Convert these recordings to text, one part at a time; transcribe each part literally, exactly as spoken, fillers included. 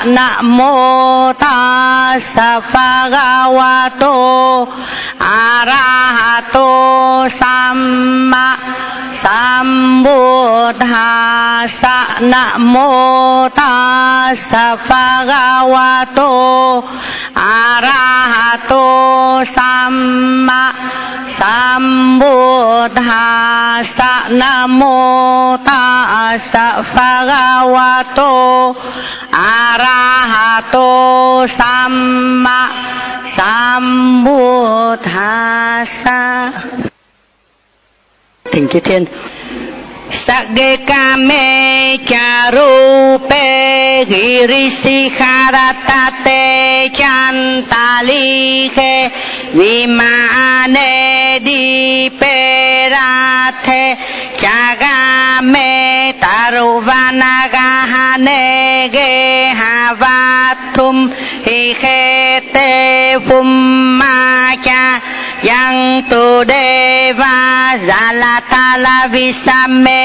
Nam mô Tassa Bhagavato Arahato Samma Sambuddhassa. Nam mô Tassa Bhagavato Arahato Samma Sambuddhassa. Nam mô Tassa Bhagavato Arahato Samma Sambuddhassa. Thỉnh chư thiên. Sagekame charupe girisikharatate chantalike vimane diperathe chagame taruvanagahane gehavathum hikhete vummacha yang tu deva zalatala visame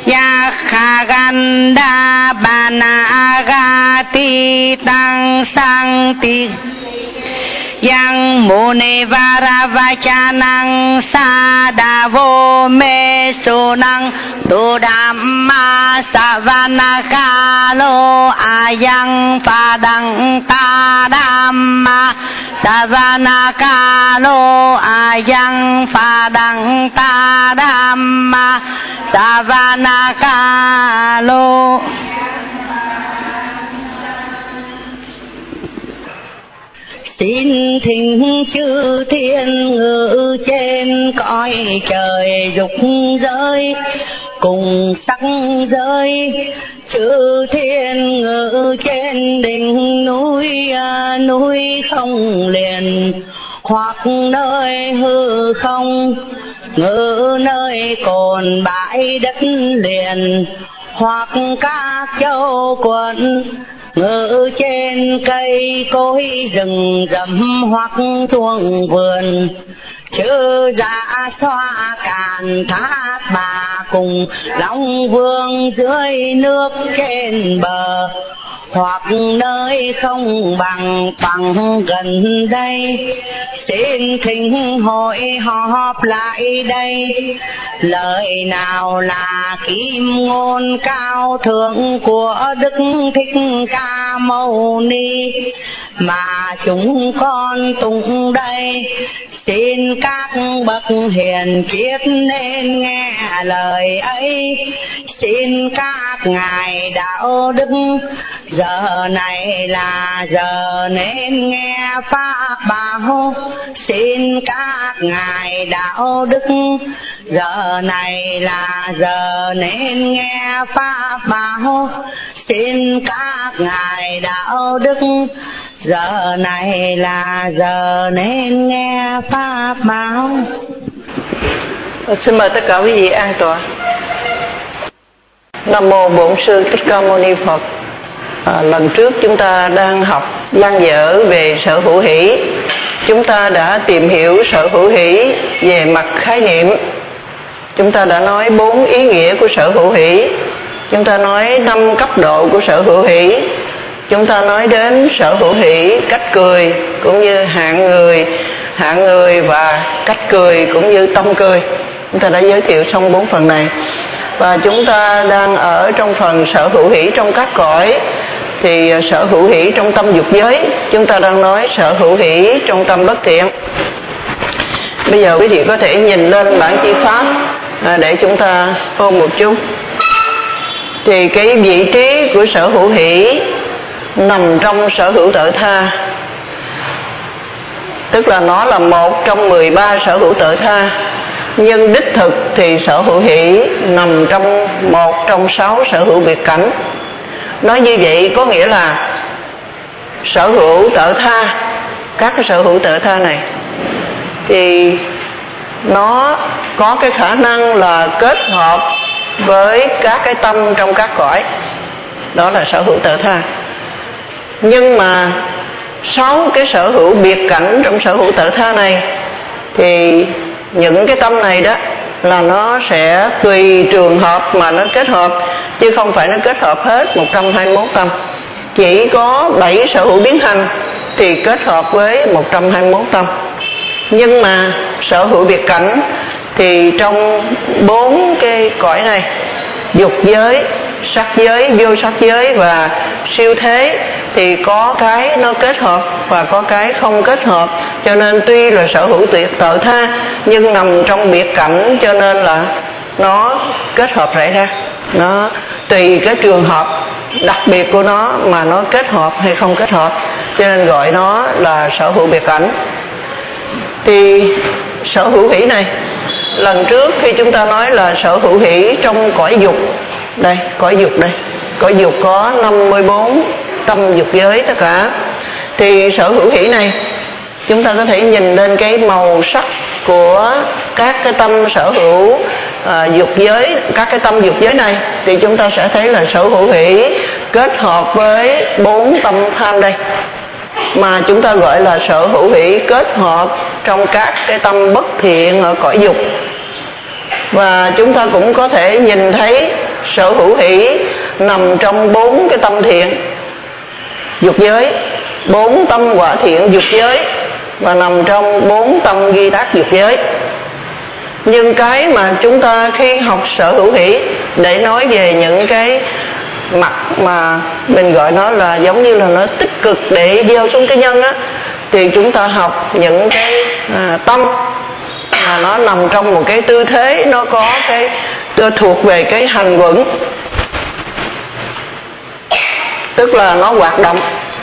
yakhaganda banagati tang sangti yang muni varavachanang sadavo me sunang tu dhamma savanakalo ayang padang tadamma savanakalo ayang padang tadamma savanakalo. Xin thỉnh chư thiên ngự trên cõi trời dục giới cùng sắc giới, chư thiên ngự trên đỉnh núi núi không liền, hoặc nơi hư không ngự nơi cồn bãi đất liền, hoặc các châu quận ngự trên cây cối rừng rậm hoặc thuồng vườn, chư dạ xoa càn thác bà cùng long vương dưới nước trên bờ, hoặc nơi không bằng bằng gần đây. Xin thỉnh hội họp lại đây, lời nào là kim ngôn cao thượng của Đức Thích Ca Mâu Ni mà chúng con tụng đây. Xin các bậc hiền triết nên nghe lời ấy, xin các ngài đạo đức giờ này là giờ nên nghe pháp bảo. Xin các ngài đạo đức giờ này là giờ nên nghe pháp bảo. Xin các ngài đạo đức giờ này là giờ nên nghe pháp bảo. Xin mời tất cả quý vị an tọa. Nam mô Bổn Sư Thích Ca Mâu Ni Phật. À, lần trước chúng ta đang học dang dở về sở hữu hỷ. Chúng ta đã tìm hiểu sở hữu hỷ về mặt khái niệm. Chúng ta đã nói bốn ý nghĩa của sở hữu hỷ. Chúng ta nói năm cấp độ của sở hữu hỷ. Chúng ta nói đến sở hữu hỷ cách cười cũng như hạng người, hạng người và cách cười cũng như tâm cười. Chúng ta đã giới thiệu xong bốn phần này. Và chúng ta đang ở trong phần sở hữu hỷ trong các cõi. Thì sở hữu hỷ trong tâm dục giới, chúng ta đang nói sở hữu hỷ trong tâm bất thiện. Bây giờ quý vị có thể nhìn lên bản chi pháp để chúng ta ôn một chút. Thì cái vị trí của sở hữu hỷ nằm trong sở hữu tự tha, tức là nó là một trong mười ba sở hữu tự tha. Nhưng đích thực thì sở hữu hỷ nằm trong một trong sáu sở hữu biệt cảnh. Nói như vậy có nghĩa là sở hữu tự tha, các cái sở hữu tự tha này thì nó có cái khả năng là kết hợp với các cái tâm trong các cõi. Đó là sở hữu tự tha. Nhưng mà sáu cái sở hữu biệt cảnh trong sở hữu tự tha này thì những cái tâm này đó là nó sẽ tùy trường hợp mà nó kết hợp, chứ không phải nó kết hợp hết một trăm hai mươi mốt tâm. chỉ có bảy sở hữu biến hành thì kết hợp với một trăm hai mươi mốt tâm. Nhưng mà sở hữu biệt cảnh thì trong bốn cái cõi này, dục giới, sắc giới, vô sắc giới và siêu thế, thì có cái nó kết hợp và có cái không kết hợp. Cho nên tuy là sở hữu tuyệt tự tha nhưng nằm trong biệt cảnh, cho nên là nó kết hợp rải ra. Nó tùy cái trường hợp đặc biệt của nó mà nó kết hợp hay không kết hợp, cho nên gọi nó là sở hữu biệt cảnh. Thì sở hữu hỷ này, lần trước khi chúng ta nói là sở hữu hỷ trong cõi dục, đây cõi dục đây, cõi dục có năm mươi bốn tâm dục giới tất cả. Thì sở hữu hỷ này chúng ta có thể nhìn lên cái màu sắc của các cái tâm sở hữu à, dục giới, các cái tâm dục giới này, thì chúng ta sẽ thấy là sở hữu hỷ kết hợp với bốn tâm tham đây, mà chúng ta gọi là sở hữu hỷ kết hợp trong các cái tâm bất thiện ở cõi dục. Và chúng ta cũng có thể nhìn thấy sở hữu hỷ nằm trong bốn cái tâm thiện dục giới, bốn tâm quả thiện dục giới, và nằm trong bốn tâm ghi tác dục giới. Nhưng cái mà chúng ta khi học sở hữu hỷ để nói về những cái mặt mà mình gọi nó là giống như là nó tích cực để gieo xuống cái nhân á, thì chúng ta học những cái à, tâm mà nó nằm trong một cái tư thế, nó có cái thuộc về cái hành vững, tức là nó hoạt động.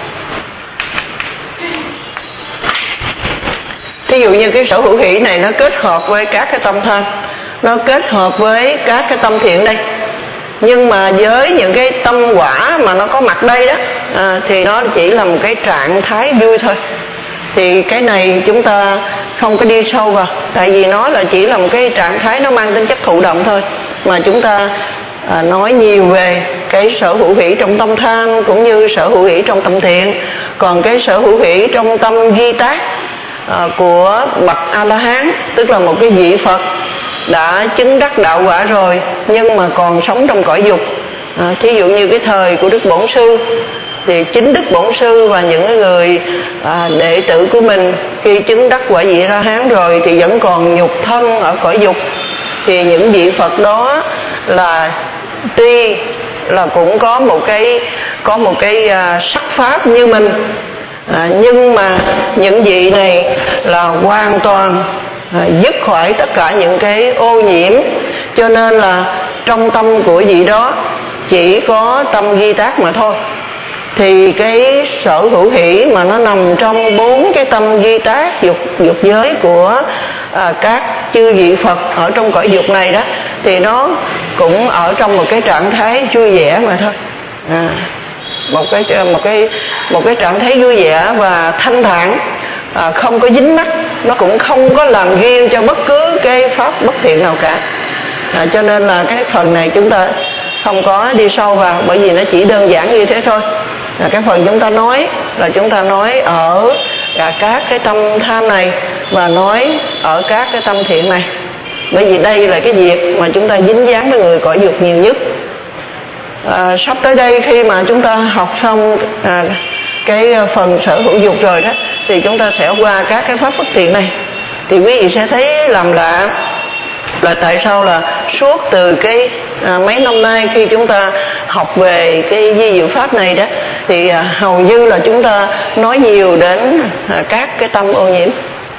Thí dụ như cái sở hữu hỷ này nó kết hợp với các cái tâm tham, nó kết hợp với các cái tâm thiện đây. Nhưng mà với những cái tâm quả mà nó có mặt đây đó à, thì nó chỉ là một cái trạng thái vui thôi. Thì cái này chúng ta không có đi sâu vào, tại vì nó là chỉ là một cái trạng thái, nó mang tính chất thụ động thôi. Mà chúng ta à, nói nhiều về cái sở hữu hỷ trong tâm tham cũng như sở hữu hỷ trong tâm thiện. Còn cái sở hữu hỷ trong tâm duy tác à, của bậc A-la-hán, tức là một cái vị Phật đã chứng đắc đạo quả rồi nhưng mà còn sống trong cõi dục. à, thí dụ như cái thời của Đức Bổn Sư, thì chính Đức Bổn Sư và những người à, đệ tử của mình khi chứng đắc quả vị A-la-hán rồi thì vẫn còn nhục thân ở cõi dục. Thì những vị Phật đó là tuy là cũng có một cái có một cái à, sắc pháp như mình, à, nhưng mà những vị này là hoàn toàn à, dứt khỏi tất cả những cái ô nhiễm, cho nên là trong tâm của vị đó chỉ có tâm ghi tác mà thôi. Thì cái sở hữu hỷ mà nó nằm trong bốn cái tâm ghi tác dục dục giới của à, các chư vị Phật ở trong cõi dục này đó, thì nó cũng ở trong một cái trạng thái vui vẻ mà thôi. À, một cái một cái một cái trạng thái vui vẻ và thanh thản, à, không có dính mắc, nó cũng không có làm duyên cho bất cứ cái pháp bất thiện nào cả. À, cho nên là cái phần này chúng ta không có đi sâu vào, bởi vì nó chỉ đơn giản như thế thôi. À, cái phần chúng ta nói là chúng ta nói ở à, các cái tâm tham này và nói ở các cái tâm thiện này, bởi vì đây là cái việc mà chúng ta dính dáng với người cõi dục nhiều nhất. À, sắp tới đây khi mà chúng ta học xong à, cái phần sở hữu dục rồi đó, thì chúng ta sẽ qua các cái pháp bất thiện này. Thì quý vị sẽ thấy làm lạ là tại sao là suốt từ cái à, mấy năm nay khi chúng ta học về cái di diệu pháp này đó, thì à, hầu như là chúng ta nói nhiều đến à, các cái tâm ô nhiễm.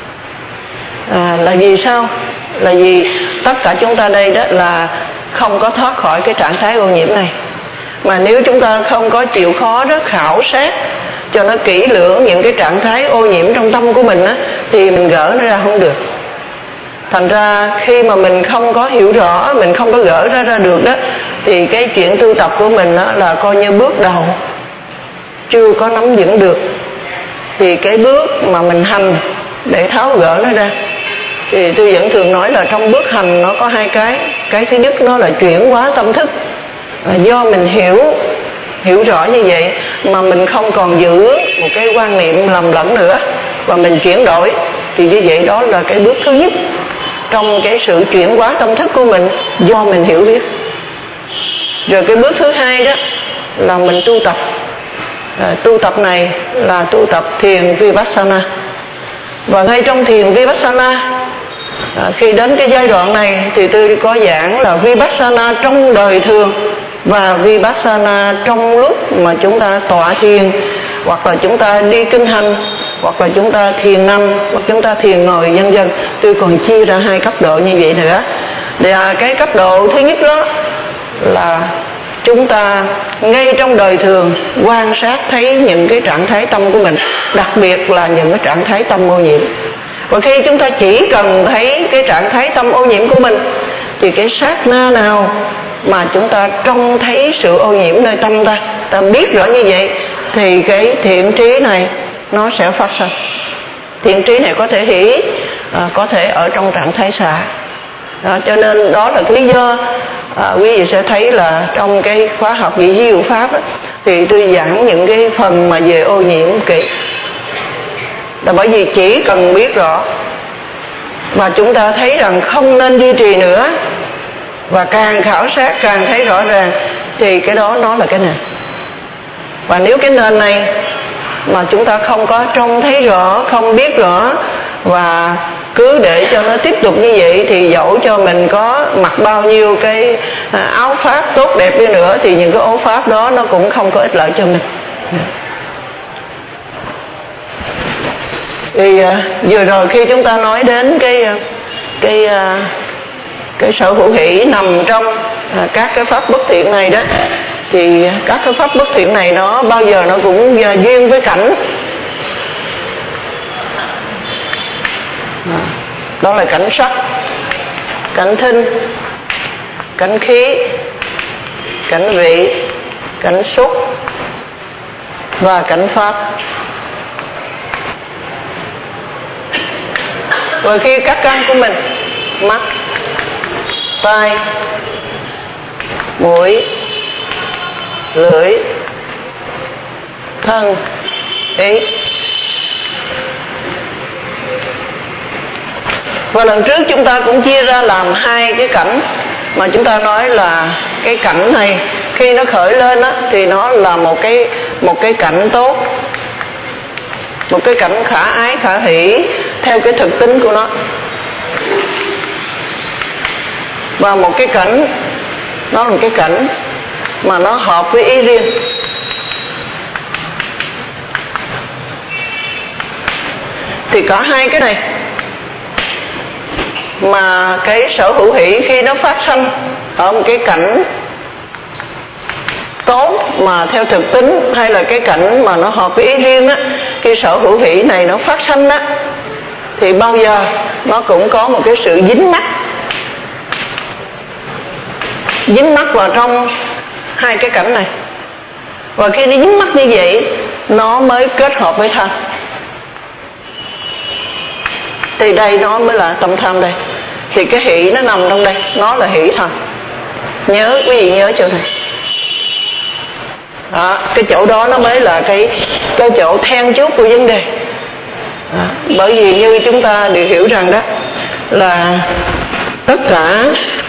À, là vì sao? Là vì tất cả chúng ta đây đó là không có thoát khỏi cái trạng thái ô nhiễm này. Mà nếu chúng ta không có chịu khó đó khảo sát cho nó kỹ lưỡng những cái trạng thái ô nhiễm trong tâm của mình á, thì mình gỡ nó ra không được. Thành ra khi mà mình không có hiểu rõ, mình không có gỡ ra ra được đó, thì cái chuyện tu tập của mình đó là coi như bước đầu chưa có nắm vững được. Thì cái bước mà mình hành để tháo gỡ nó ra, thì tôi vẫn thường nói là trong bước hành nó có hai cái. Cái thứ nhất nó là chuyển hóa tâm thức. À, do mình hiểu hiểu rõ như vậy mà mình không còn giữ một cái quan niệm lầm lẫn nữa, và mình chuyển đổi, thì như vậy đó là cái bước thứ nhất trong cái sự chuyển hóa tâm thức của mình do mình hiểu biết. Rồi cái bước thứ hai đó là mình tu tập. À, tu tập này là tu tập thiền Vipassana. Và ngay trong thiền Vipassana, à, khi đến cái giai đoạn này thì tôi có giảng là Vipassana trong đời thường và Vipassana trong lúc mà chúng ta tọa thiền, hoặc là chúng ta đi kinh hành, hoặc là chúng ta thiền nằm, hoặc chúng ta thiền ngồi, vân vân. Tôi còn chia ra hai cấp độ như vậy nữa. Và cái cấp độ thứ nhất đó là chúng ta ngay trong đời thường quan sát thấy những cái trạng thái tâm của mình, đặc biệt là những cái trạng thái tâm ô nhiễm. Và khi chúng ta chỉ cần thấy cái trạng thái tâm ô nhiễm của mình, thì cái sát na nào mà chúng ta trông thấy sự ô nhiễm nơi tâm ta, ta biết rõ như vậy, thì cái thiện trí này nó sẽ phát sinh. Thiện trí này có thể hỷ, à, có thể ở trong trạng thái xả. Đó, cho nên đó là cái lý do à, quý vị sẽ thấy là trong cái khóa học vị ví dụ pháp đó, thì tôi giảng những cái phần mà về ô nhiễm kỹ, là bởi vì chỉ cần biết rõ mà chúng ta thấy rằng không nên duy trì nữa, và càng khảo sát càng thấy rõ ràng, thì cái đó nó là cái nền. Và nếu cái nền này mà chúng ta không có trông thấy rõ, không biết rõ, và cứ để cho nó tiếp tục như vậy, thì dẫu cho mình có mặc bao nhiêu cái áo pháp tốt đẹp đi nữa, thì những cái áo pháp đó nó cũng không có ích lợi cho mình. Thì uh, vừa rồi khi chúng ta nói đến cái cái uh, cái sở hữu hỷ nằm trong uh, các cái pháp bất thiện này đó, thì các cái pháp bất thiện này nó bao giờ nó cũng uh, duyên với cảnh. Đó là cảnh sắc, cảnh thinh, cảnh khí, cảnh vị, cảnh xúc và cảnh pháp. Rồi khi các căn của mình, mắt, tai, mũi, lưỡi, thân, ý. Và lần trước chúng ta cũng chia ra làm hai cái cảnh, mà chúng ta nói là cái cảnh này khi nó khởi lên á, thì nó là một cái một cái cảnh tốt, một cái cảnh khả ái khả hỷ theo cái thực tính của nó. Và một cái cảnh, nó là một cái cảnh mà nó hợp với ý riêng. Thì cả hai cái này mà cái sở hữu hỷ khi nó phát sinh ở một cái cảnh tốt mà theo thực tính, hay là cái cảnh mà nó hợp với ý riêng á, khi sở hữu hỷ này nó phát sinh á, thì bao giờ nó cũng có một cái sự dính mắc, dính mắc vào trong hai cái cảnh này. Và khi nó dính mắc như vậy, nó mới kết hợp với thân. Thì đây nó mới là tâm tham đây. Thì cái hỷ nó nằm trong đây, nó là hỷ thân. Nhớ, quý vị nhớ chỗ này. Đó, cái chỗ đó nó mới là cái cái chỗ then chốt của vấn đề. Đó, bởi vì như chúng ta đều hiểu rằng đó là tất cả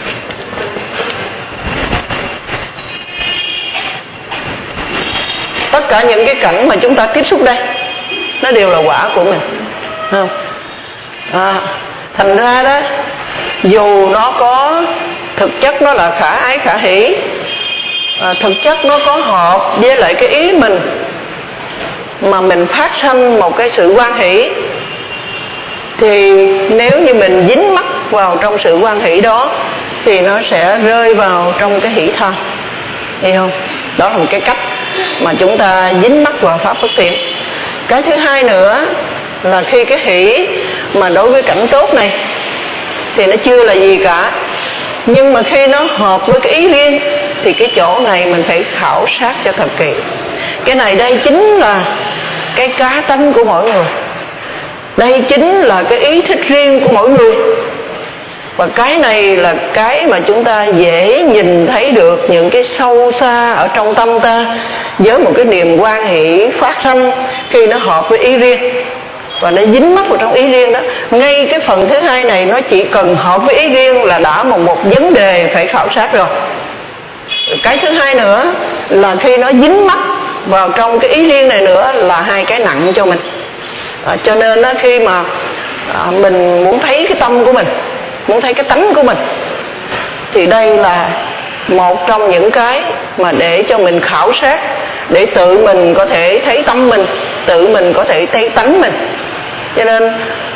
tất cả những cái cảnh mà chúng ta tiếp xúc đây, nó đều là quả của mình, không? À, thành ra đó, dù nó có thực chất nó là khả ái khả hỷ, à, thực chất nó có hợp với lại cái ý mình, mà mình phát sinh một cái sự hoan hỷ, thì nếu như mình dính mắc vào trong sự hoan hỷ đó, thì nó sẽ rơi vào trong cái hỷ thân, hiểu không? Đó là một cái cách mà chúng ta dính mắc vào pháp bất thiện. Cái thứ hai nữa là khi cái hỷ mà đối với cảnh tốt này thì nó chưa là gì cả, nhưng mà khi nó hợp với cái ý riêng thì cái chỗ này mình phải khảo sát cho thật kỹ. Cái này đây chính là cái cá tánh của mỗi người, đây chính là cái ý thích riêng của mỗi người. Và cái này là cái mà chúng ta dễ nhìn thấy được những cái sâu xa ở trong tâm ta, với một cái niềm hoan hỷ phát sinh khi nó hợp với ý riêng và nó dính mắc vào trong ý riêng đó. Ngay cái phần thứ hai này nó chỉ cần hợp với ý riêng là đã một một vấn đề phải khảo sát rồi. Cái thứ hai nữa là khi nó dính mắc vào trong cái ý riêng này nữa là hai cái nặng cho mình. À, cho nên đó, khi mà à, mình muốn thấy cái tâm của mình, muốn thấy cái tánh của mình, thì đây là một trong những cái mà để cho mình khảo sát, để tự mình có thể thấy tâm mình, tự mình có thể thấy tánh mình. Cho nên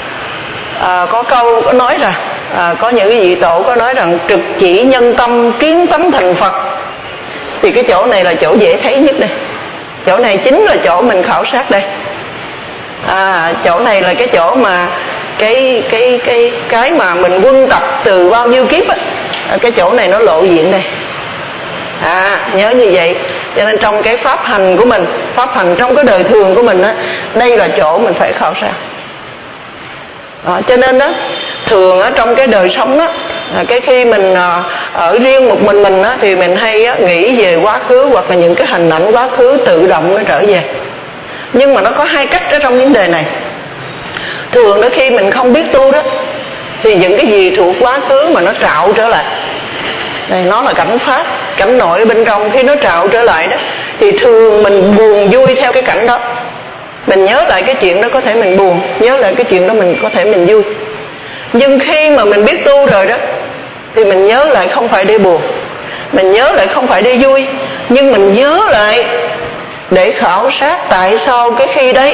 à, có câu có nói rằng à, có những vị tổ có nói rằng trực chỉ nhân tâm kiến tánh thành Phật. Thì cái chỗ này là chỗ dễ thấy nhất đây, chỗ này chính là chỗ mình khảo sát đây. À, chỗ này là cái chỗ mà cái cái cái cái mà mình quân tập từ bao nhiêu kiếp á, cái chỗ này nó lộ diện đây. À, nhớ như vậy. Cho nên trong cái pháp hành của mình, pháp hành trong cái đời thường của mình á, đây là chỗ mình phải khảo sát. À, cho nên đó, thường ở trong cái đời sống á, à, cái khi mình à, ở riêng một mình mình á, thì mình hay á, nghĩ về quá khứ hoặc là những cái hình ảnh quá khứ tự động nó trở về. Nhưng mà nó có hai cách ở trong vấn đề này. Thường đó, khi mình không biết tu đó, thì những cái gì thuộc quá khứ mà nó trạo trở lại, đây nó là cảnh pháp, cảnh nội bên trong, khi nó trạo trở lại đó, thì thường mình buồn vui theo cái cảnh đó. Mình nhớ lại cái chuyện đó có thể mình buồn, nhớ lại cái chuyện đó mình có thể mình vui. Nhưng khi mà mình biết tu rồi đó, thì mình nhớ lại không phải để buồn, mình nhớ lại không phải để vui, nhưng mình nhớ lại để khảo sát tại sao cái khi đấy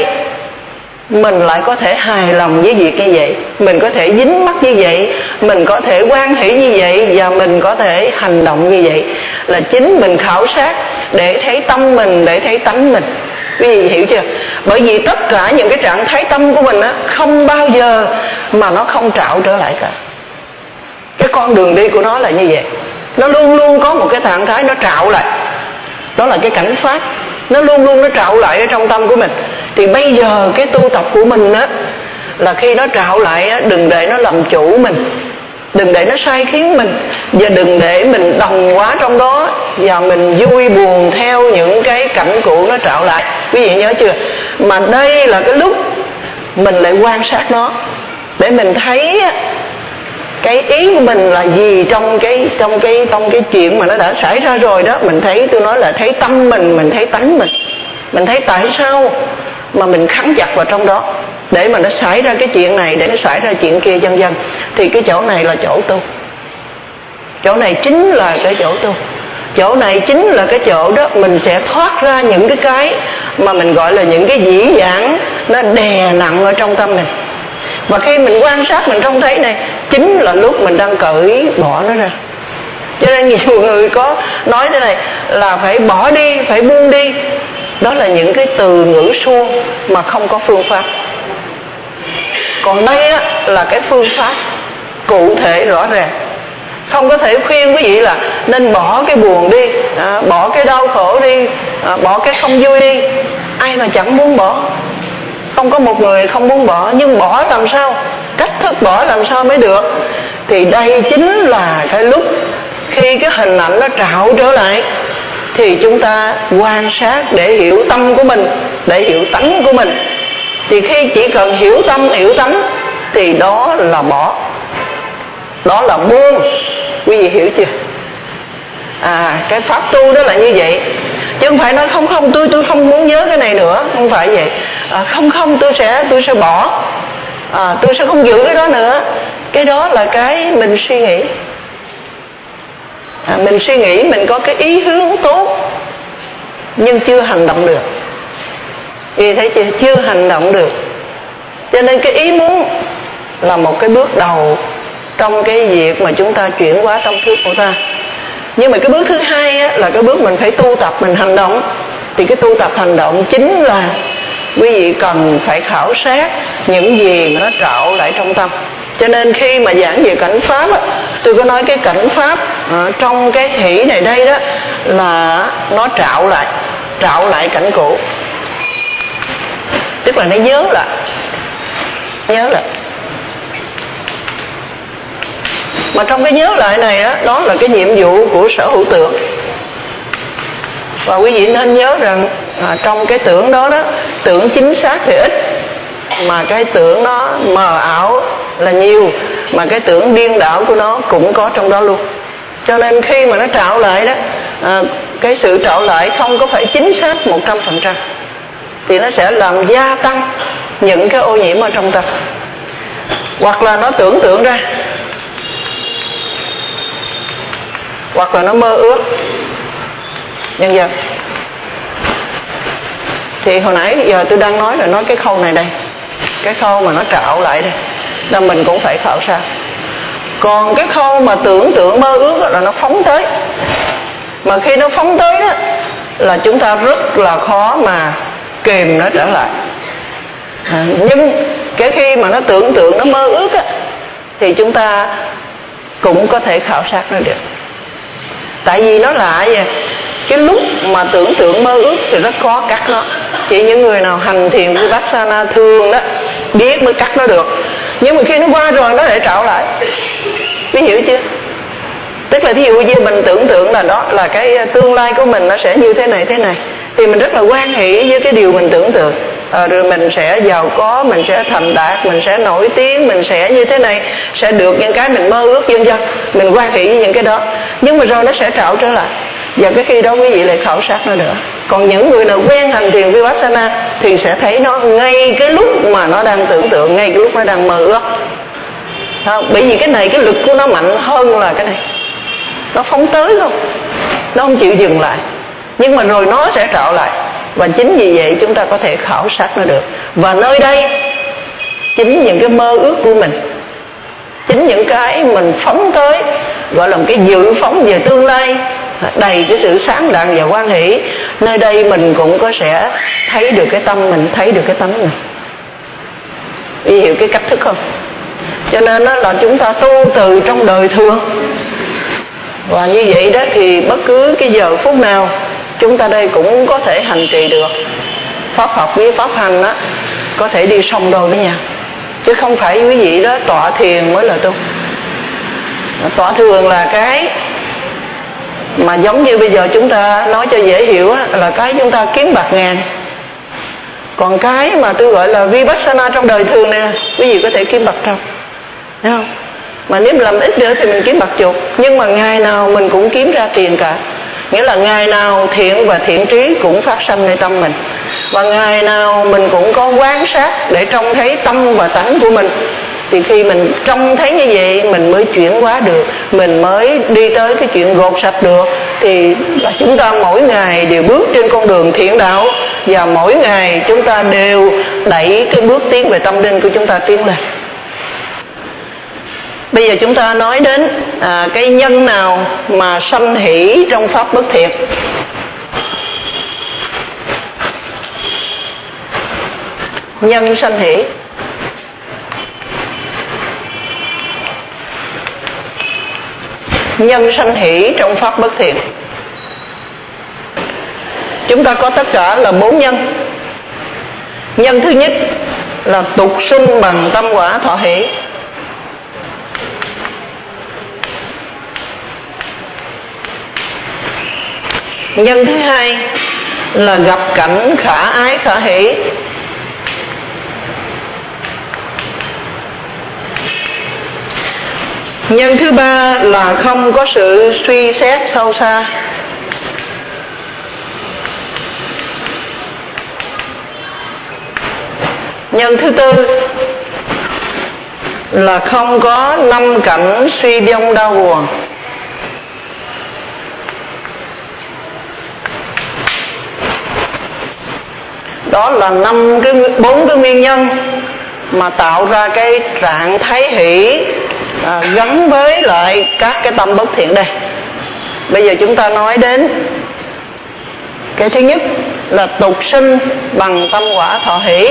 mình lại có thể hài lòng với việc như vậy, mình có thể dính mắc như vậy, mình có thể hoan hỷ như vậy, và mình có thể hành động như vậy. Là chính mình khảo sát để thấy tâm mình, để thấy tánh mình. Quý vị hiểu chưa? Bởi vì tất cả những cái trạng thái tâm của mình á, không bao giờ mà nó không trạo trở lại cả. Cái con đường đi của nó là như vậy, nó luôn luôn có một cái trạng thái nó trạo lại. Đó là cái cảnh pháp, nó luôn luôn nó trạo lại ở trong tâm của mình. Thì bây giờ cái tu tập của mình á, là khi nó trạo lại á, đừng để nó làm chủ mình, đừng để nó sai khiến mình, và đừng để mình đồng quá trong đó, và mình vui buồn theo những cái cảnh cũ nó trạo lại. Quý vị nhớ chưa? Mà đây là cái lúc mình lại quan sát nó, để mình thấy cái ý của mình là gì trong cái trong cái trong cái chuyện mà nó đã xảy ra rồi đó. Mình thấy, tôi nói là thấy tâm mình, mình thấy tánh mình, mình thấy tại sao mà mình khắng chặt vào trong đó để mà nó xảy ra cái chuyện này, để nó xảy ra chuyện kia, vân vân. Thì cái chỗ này là chỗ tu, chỗ này chính là cái chỗ tu, chỗ này chính là cái chỗ đó mình sẽ thoát ra những cái cái mà mình gọi là những cái dĩ vãng nó đè nặng ở trong tâm mình. Và khi mình quan sát mình trông thấy này, chính là lúc mình đang cởi bỏ nó ra. Cho nên nhiều người có nói thế này là phải bỏ đi, phải buông đi. Đó là những cái từ ngữ suông mà không có phương pháp. Còn đây á, là cái phương pháp cụ thể rõ ràng. Không có thể khuyên quý vị là nên bỏ cái buồn đi, à, bỏ cái đau khổ đi, à, bỏ cái không vui đi. Ai mà chẳng muốn bỏ, không có một người không muốn bỏ. Nhưng bỏ làm sao, cách thức bỏ làm sao mới được. Thì đây chính là cái lúc khi cái hình ảnh nó trạo trở lại, thì chúng ta quan sát để hiểu tâm của mình, để hiểu tánh của mình. Thì khi chỉ cần hiểu tâm, hiểu tánh, thì đó là bỏ, đó là buông. Quý vị hiểu chưa? À, cái pháp tu đó là như vậy. Chứ không phải nói không không tôi tôi không muốn nhớ cái này nữa, không phải vậy. À, không không tôi sẽ tôi sẽ bỏ, à, tôi sẽ không giữ cái đó nữa. Cái đó là cái mình suy nghĩ. À, mình suy nghĩ, mình có cái ý hướng tốt nhưng chưa hành động được. Vì thấy chưa? Chưa hành động được. Cho nên cái ý muốn là một cái bước đầu trong cái việc mà chúng ta chuyển hóa tâm thức của ta. Nhưng mà cái bước thứ hai á, là cái bước mình phải tu tập, mình hành động. Thì cái tu tập hành động chính là quý vị cần phải khảo sát những gì mà nó trạo lại trong tâm. Cho nên khi mà giảng về cảnh pháp á, tôi có nói cái cảnh pháp à, trong cái hỷ này đây đó là nó trạo lại, trạo lại cảnh cũ. Tức là nó nhớ lại, nhớ lại. Mà trong cái nhớ lại này á, đó là cái nhiệm vụ của sở hữu tưởng. Và quý vị nên nhớ rằng à, trong cái tưởng đó đó, tưởng chính xác thì ít, mà cái tưởng nó mờ ảo là nhiều, mà cái tưởng điên đảo của nó cũng có trong đó luôn. Cho nên khi mà nó trạo lại đó, à, cái sự trạo lại không có phải chính xác một trăm phần trăm, thì nó sẽ làm gia tăng những cái ô nhiễm ở trong tâm. Hoặc là nó tưởng tượng ra, hoặc là nó mơ ước, nhân dân. Thì hồi nãy giờ tôi đang nói là nói cái khâu này đây, cái khâu mà nó trạo lại đây, là mình cũng phải khảo sát. Còn cái khâu mà tưởng tượng mơ ước là nó phóng tới, mà khi nó phóng tới đó là chúng ta rất là khó mà kìm nó trở lại. À, nhưng cái khi mà nó tưởng tượng, nó mơ ước á, thì chúng ta cũng có thể khảo sát nó được. Tại vì nó lạ vậy, cái lúc mà tưởng tượng mơ ước thì rất khó cắt nó. Chỉ những người nào hành thiền Vipassana thường đó biết mới cắt nó được. Nhưng mà khi nó qua rồi nó lại trạo lại. Biết hiểu chưa? Tức là thí dụ như mình tưởng tượng là đó là cái tương lai của mình nó sẽ như thế này thế này, thì mình rất là hoan hỷ với cái điều mình tưởng tượng. À, rồi mình sẽ giàu có, mình sẽ thành đạt, mình sẽ nổi tiếng, mình sẽ như thế này, sẽ được những cái mình mơ ước vân vân. Mình hoan hỷ với những cái đó. Nhưng mà rồi nó sẽ trạo trở lại. Và cái khi đó quý vị lại khảo sát nó nữa. Còn những người nào quen hành thiền Vipassana thì sẽ thấy nó ngay cái lúc mà nó đang tưởng tượng, ngay cái lúc nó đang mơ ước. Không? Bởi vì cái này cái lực của nó mạnh hơn là cái này. Nó phóng tới không, nó không chịu dừng lại, nhưng mà rồi nó sẽ trạo lại. Và chính vì vậy chúng ta có thể khảo sát nó được. Và nơi đây chính những cái mơ ước của mình, chính những cái mình phóng tới, gọi là một cái dự phóng về tương lai đầy cái sự sáng lạng và hoan hỷ, nơi đây mình cũng có sẽ thấy được cái tâm mình, thấy được cái tánh này. Vì hiểu cái cách thức không? Cho nên đó là chúng ta tu từ trong đời thường. Và như vậy đó thì bất cứ cái giờ phút nào chúng ta đây cũng có thể hành trì được. Pháp học với pháp hành đó có thể đi song đôi với nhau, chứ không phải quý vị đó tọa thiền mới là tu. Tọa thường là cái mà giống như bây giờ chúng ta nói cho dễ hiểu á, là cái chúng ta kiếm bạc ngàn. Còn cái mà tôi gọi là Vipassana trong đời thường này, quý vị có thể kiếm bạc trăm, thấy không? Mà nếu làm ít nữa thì mình kiếm bạc chục. Nhưng mà ngày nào mình cũng kiếm ra tiền cả. Nghĩa là ngày nào thiện và thiện trí cũng phát sanh nơi tâm mình. Và ngày nào mình cũng có quan sát để trông thấy tâm và tánh của mình. Thì khi mình trông thấy như vậy mình mới chuyển hóa được, mình mới đi tới cái chuyện gột sạch được. Thì chúng ta mỗi ngày đều bước trên con đường thiện đạo, và mỗi ngày chúng ta đều đẩy cái bước tiến về tâm linh của chúng ta tiến lên. Bây giờ chúng ta nói đến à, cái nhân nào mà sanh hỷ trong pháp bất thiện. Nhân sanh hỷ. Nhân sanh hỷ trong pháp bất thiện. Chúng ta có tất cả là bốn nhân. Nhân thứ nhất là tục sinh bằng tâm quả thọ hỷ. Nhân thứ hai là gặp cảnh khả ái khả hỷ. Nhân thứ ba là không có sự suy xét sâu xa. Nhân thứ tư là không có năm cảnh suy vong đau buồn. Đó là năm cái bốn cái nguyên nhân mà tạo ra cái trạng thái hỷ à, gắn với lại các cái tâm bất thiện đây. Bây giờ chúng ta nói đến cái thứ nhất là tục sinh bằng tâm quả thọ hỷ.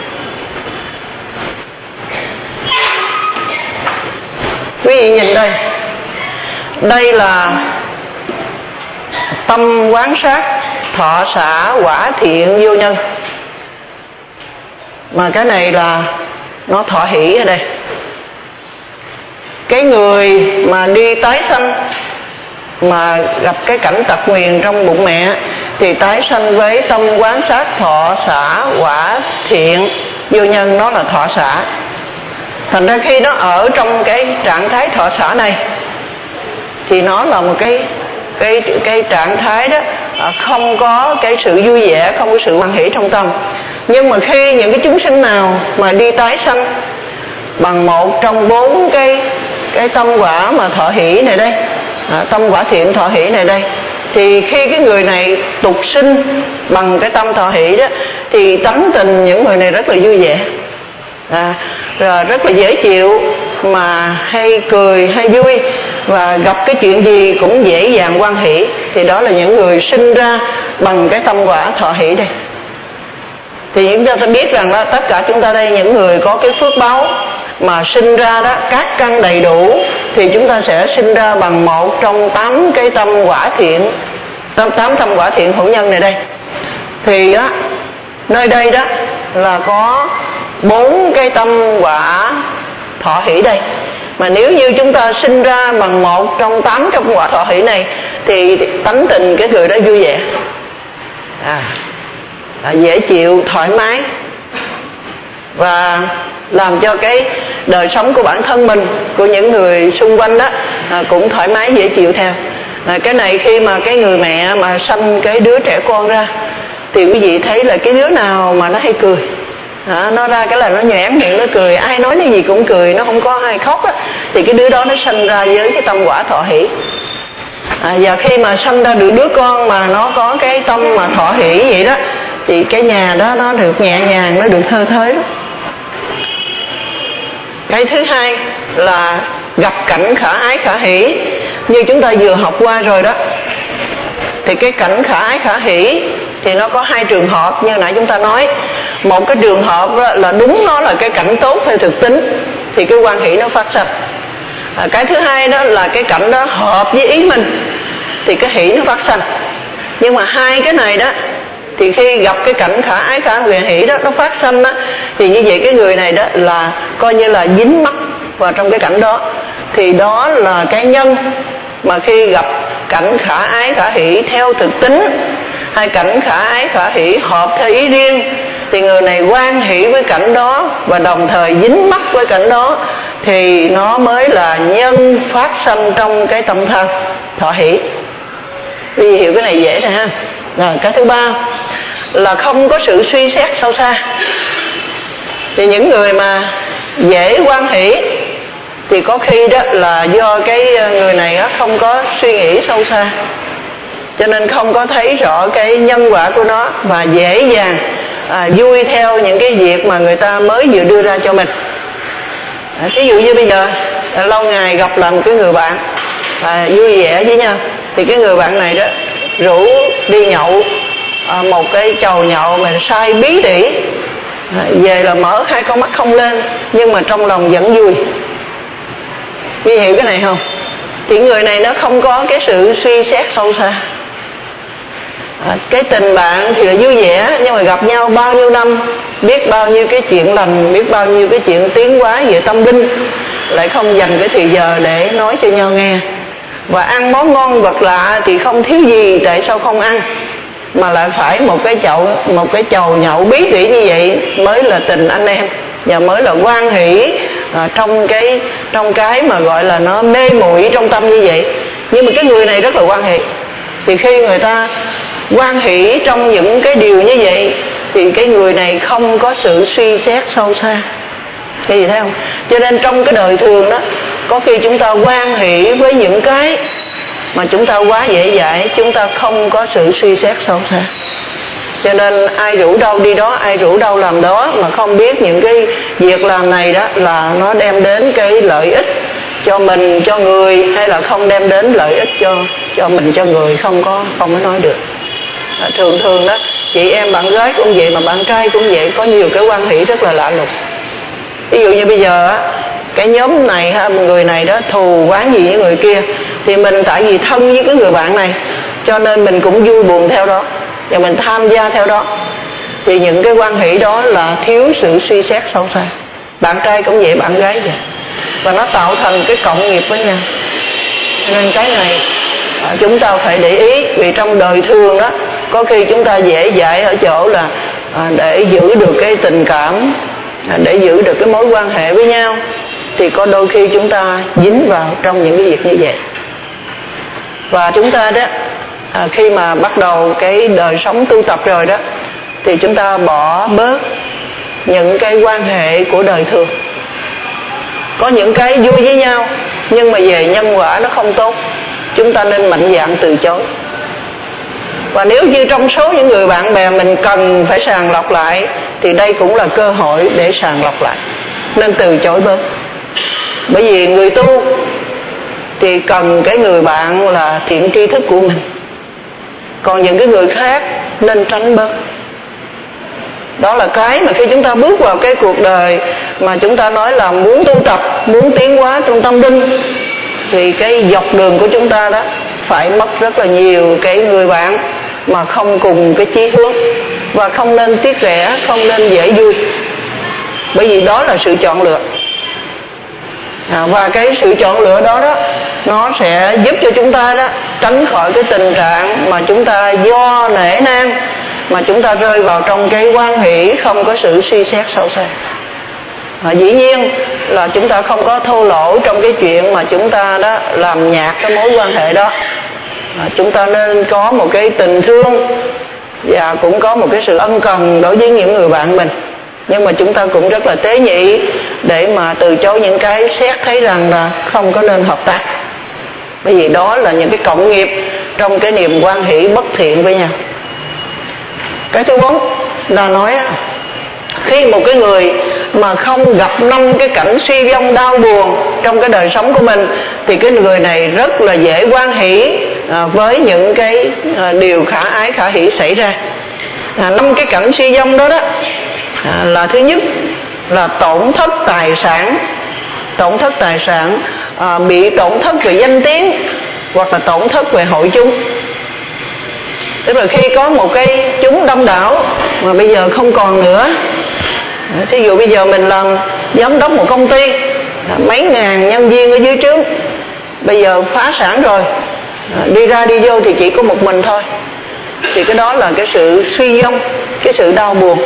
Quý vị nhìn đây, đây là tâm quán sát thọ xả quả thiện vô nhân, mà cái này là nó thọ hỷ ở đây. Cái người mà đi tái sanh mà gặp cái cảnh tật nguyền trong bụng mẹ thì tái sanh với tâm quán sát thọ xả quả thiện vô nhân, nó là thọ xả. Thành ra khi nó ở trong cái trạng thái thọ xả này thì nó là một cái cái cái trạng thái đó không có cái sự vui vẻ, không có sự hoan hỷ trong tâm. Nhưng mà khi những cái chúng sinh nào mà đi tái sanh bằng một trong bốn cái cái tâm quả mà thọ hỷ này đây, à, tâm quả thiện thọ hỷ này đây, thì khi cái người này tục sinh bằng cái tâm thọ hỷ đó, thì tánh tình những người này rất là vui vẻ, à, rồi rất là dễ chịu, mà hay cười hay vui, và gặp cái chuyện gì cũng dễ dàng hoan hỷ. Thì đó là những người sinh ra bằng cái tâm quả thọ hỷ đây. Thì chúng ta biết rằng đó, tất cả chúng ta đây, những người có cái phước báo mà sinh ra đó các căn đầy đủ, thì chúng ta sẽ sinh ra bằng một trong tám cái tâm quả thiện, tám tâm quả thiện hữu nhân này đây. Thì đó, nơi đây đó là có bốn cái tâm quả thọ hỷ đây. Mà nếu như chúng ta sinh ra bằng một trong tám tâm quả thọ hỷ này, thì tánh tình cái người đó vui vẻ, à, à, dễ chịu, thoải mái, và làm cho cái đời sống của bản thân mình, của những người xung quanh đó à, cũng thoải mái, dễ chịu theo. À, cái này khi mà cái người mẹ mà sanh cái đứa trẻ con ra, thì quý vị thấy là cái đứa nào mà nó hay cười, à, nó ra cái là nó nhoẻn miệng nó cười, ai nói cái gì cũng cười, nó không có ai khóc á, thì cái đứa đó nó sanh ra với cái tâm quả thọ hỷ. À, và khi mà sanh ra được đứa con mà nó có cái tâm mà thọ hỷ vậy đó, thì cái nhà đó nó được nhẹ nhàng, nó được thơ thới đó. Cái thứ hai là gặp cảnh khả ái khả hỷ, như chúng ta vừa học qua rồi đó. Thì cái cảnh khả ái khả hỷ thì nó có hai trường hợp như nãy chúng ta nói. Một cái trường hợp đó là đúng nó là cái cảnh tốt theo thực tính, thì cái hoan hỷ nó phát sinh. À, cái thứ hai đó là cái cảnh đó hợp với ý mình, thì cái hỷ nó phát sinh. Nhưng mà hai cái này đó, thì khi gặp cái cảnh khả ái khả hỷ đó nó phát sinh đó, thì như vậy cái người này đó là coi như là dính mắc vào trong cái cảnh đó. Thì đó là cái nhân mà khi gặp cảnh khả ái khả hỷ theo thực tính, hai cảnh khả ái khả hỷ hợp theo ý riêng, thì người này hoan hỷ với cảnh đó và đồng thời dính mắc với cảnh đó, thì nó mới là nhân phát sanh trong cái tâm thân thọ hỷ. Vì hiểu cái này dễ rồi ha. Rồi cái thứ ba là không có sự suy xét sâu xa. Thì những người mà dễ hoan hỷ thì có khi đó là do cái người này không có suy nghĩ sâu xa, cho nên không có thấy rõ cái nhân quả của nó, và dễ dàng à, vui theo những cái việc mà người ta mới vừa đưa ra cho mình. À, ví dụ như bây giờ à, lâu ngày gặp lại một cái người bạn à, vui vẻ với nhau, thì cái người bạn này đó rủ đi nhậu à, một cái chầu nhậu mà sai bí tỉ, à, về là mở hai con mắt không lên, nhưng mà trong lòng vẫn vui. Như hiểu cái này không? Thì người này nó không có cái sự suy xét sâu xa. À, cái tình bạn thì là vui vẻ, nhưng mà gặp nhau bao nhiêu năm, biết bao nhiêu cái chuyện lành, biết bao nhiêu cái chuyện tiến hóa về tâm linh, lại không dành cái thời giờ để nói cho nhau nghe. Và ăn món ngon vật lạ thì không thiếu gì, tại sao không ăn, mà lại phải một cái chậu một cái chầu nhậu bí tỉ như vậy mới là tình anh em, và mới là hoan hỷ à, trong cái trong cái mà gọi là nó mê muội trong tâm như vậy. Nhưng mà cái người này rất là hoan hỷ. Thì khi người ta hoan hỷ trong những cái điều như vậy, thì cái người này không có sự suy xét sâu xa. Cái gì thấy không? Cho nên trong cái đời thường đó, có khi chúng ta hoan hỷ với những cái mà chúng ta quá dễ dãi, chúng ta không có sự suy xét sâu xa. Cho nên ai rủ đâu đi đó, ai rủ đâu làm đó, mà không biết những cái việc làm này đó là nó đem đến cái lợi ích cho mình, cho người, hay là không đem đến lợi ích cho cho mình, cho người, không có không có nói được. À, thường thường đó, chị em bạn gái cũng vậy, mà bạn trai cũng vậy, có nhiều cái quan hệ rất là lạ lùng. Ví dụ như bây giờ á, cái nhóm này ha, người này đó thù quán gì với người kia, thì mình tại vì thân với cái người bạn này, cho nên mình cũng vui buồn theo đó, và mình tham gia theo đó. Thì những cái quan hệ đó là thiếu sự suy xét sâu xa. Bạn trai cũng vậy, bạn gái vậy, và nó tạo thành cái cộng nghiệp với nhau. Nên cái này à, chúng ta phải để ý, vì trong đời thường đó, có khi chúng ta dễ dãi ở chỗ là à, để giữ được cái tình cảm, à, để giữ được cái mối quan hệ với nhau, thì có đôi khi chúng ta dính vào trong những cái việc như vậy. Và chúng ta đó à, khi mà bắt đầu cái đời sống tu tập rồi đó thì chúng ta bỏ bớt những cái quan hệ của đời thường. Có những cái vui với nhau nhưng mà về nhân quả nó không tốt, chúng ta nên mạnh dạn từ chối. Và nếu như trong số những người bạn bè mình cần phải sàng lọc lại thì đây cũng là cơ hội để sàng lọc lại, nên từ chối bớt. Bởi vì người tu thì cần cái người bạn là thiện tri thức của mình, còn những cái người khác nên tránh bớt. Đó là cái mà khi chúng ta bước vào cái cuộc đời mà chúng ta nói là muốn tu tập, muốn tiến hóa trong tâm linh, thì cái dọc đường của chúng ta đó phải mất rất là nhiều cái người bạn mà không cùng cái chí hướng, và không nên tiếc rẻ, không nên dễ vui, bởi vì đó là sự chọn lựa. À, và cái sự chọn lựa đó đó nó sẽ giúp cho chúng ta đó tránh khỏi cái tình trạng mà chúng ta do nể nang mà chúng ta rơi vào trong cái quan hỷ không có sự suy xét sâu xa. À, dĩ nhiên là chúng ta không có thô lỗ trong cái chuyện mà chúng ta đó làm nhạt cái mối quan hệ đó. À, chúng ta nên có một cái tình thương và cũng có một cái sự ân cần đối với những người bạn mình, nhưng mà chúng ta cũng rất là tế nhị để mà từ chối những cái xét thấy rằng là không có nên hợp tác, bởi vì đó là những cái cộng nghiệp trong cái niềm quan hỷ bất thiện với nhau. Cái thứ bốn là nói khi một cái người mà không gặp năm cái cảnh suy vong đau buồn trong cái đời sống của mình thì cái người này rất là dễ hoan hỷ với những cái điều khả ái khả hỷ xảy ra. Năm cái cảnh suy vong đó đó là thứ nhất là tổn thất tài sản, tổn thất tài sản à, bị tổn thất về danh tiếng hoặc là tổn thất về hội chúng. Tức là khi có một cái chúng đông đảo mà bây giờ không còn nữa, thí dụ bây giờ mình làm giám đốc một công ty mấy ngàn nhân viên ở dưới trước, bây giờ phá sản rồi, đi ra đi vô thì chỉ có một mình thôi, thì cái đó là cái sự suy vong, cái sự đau buồn.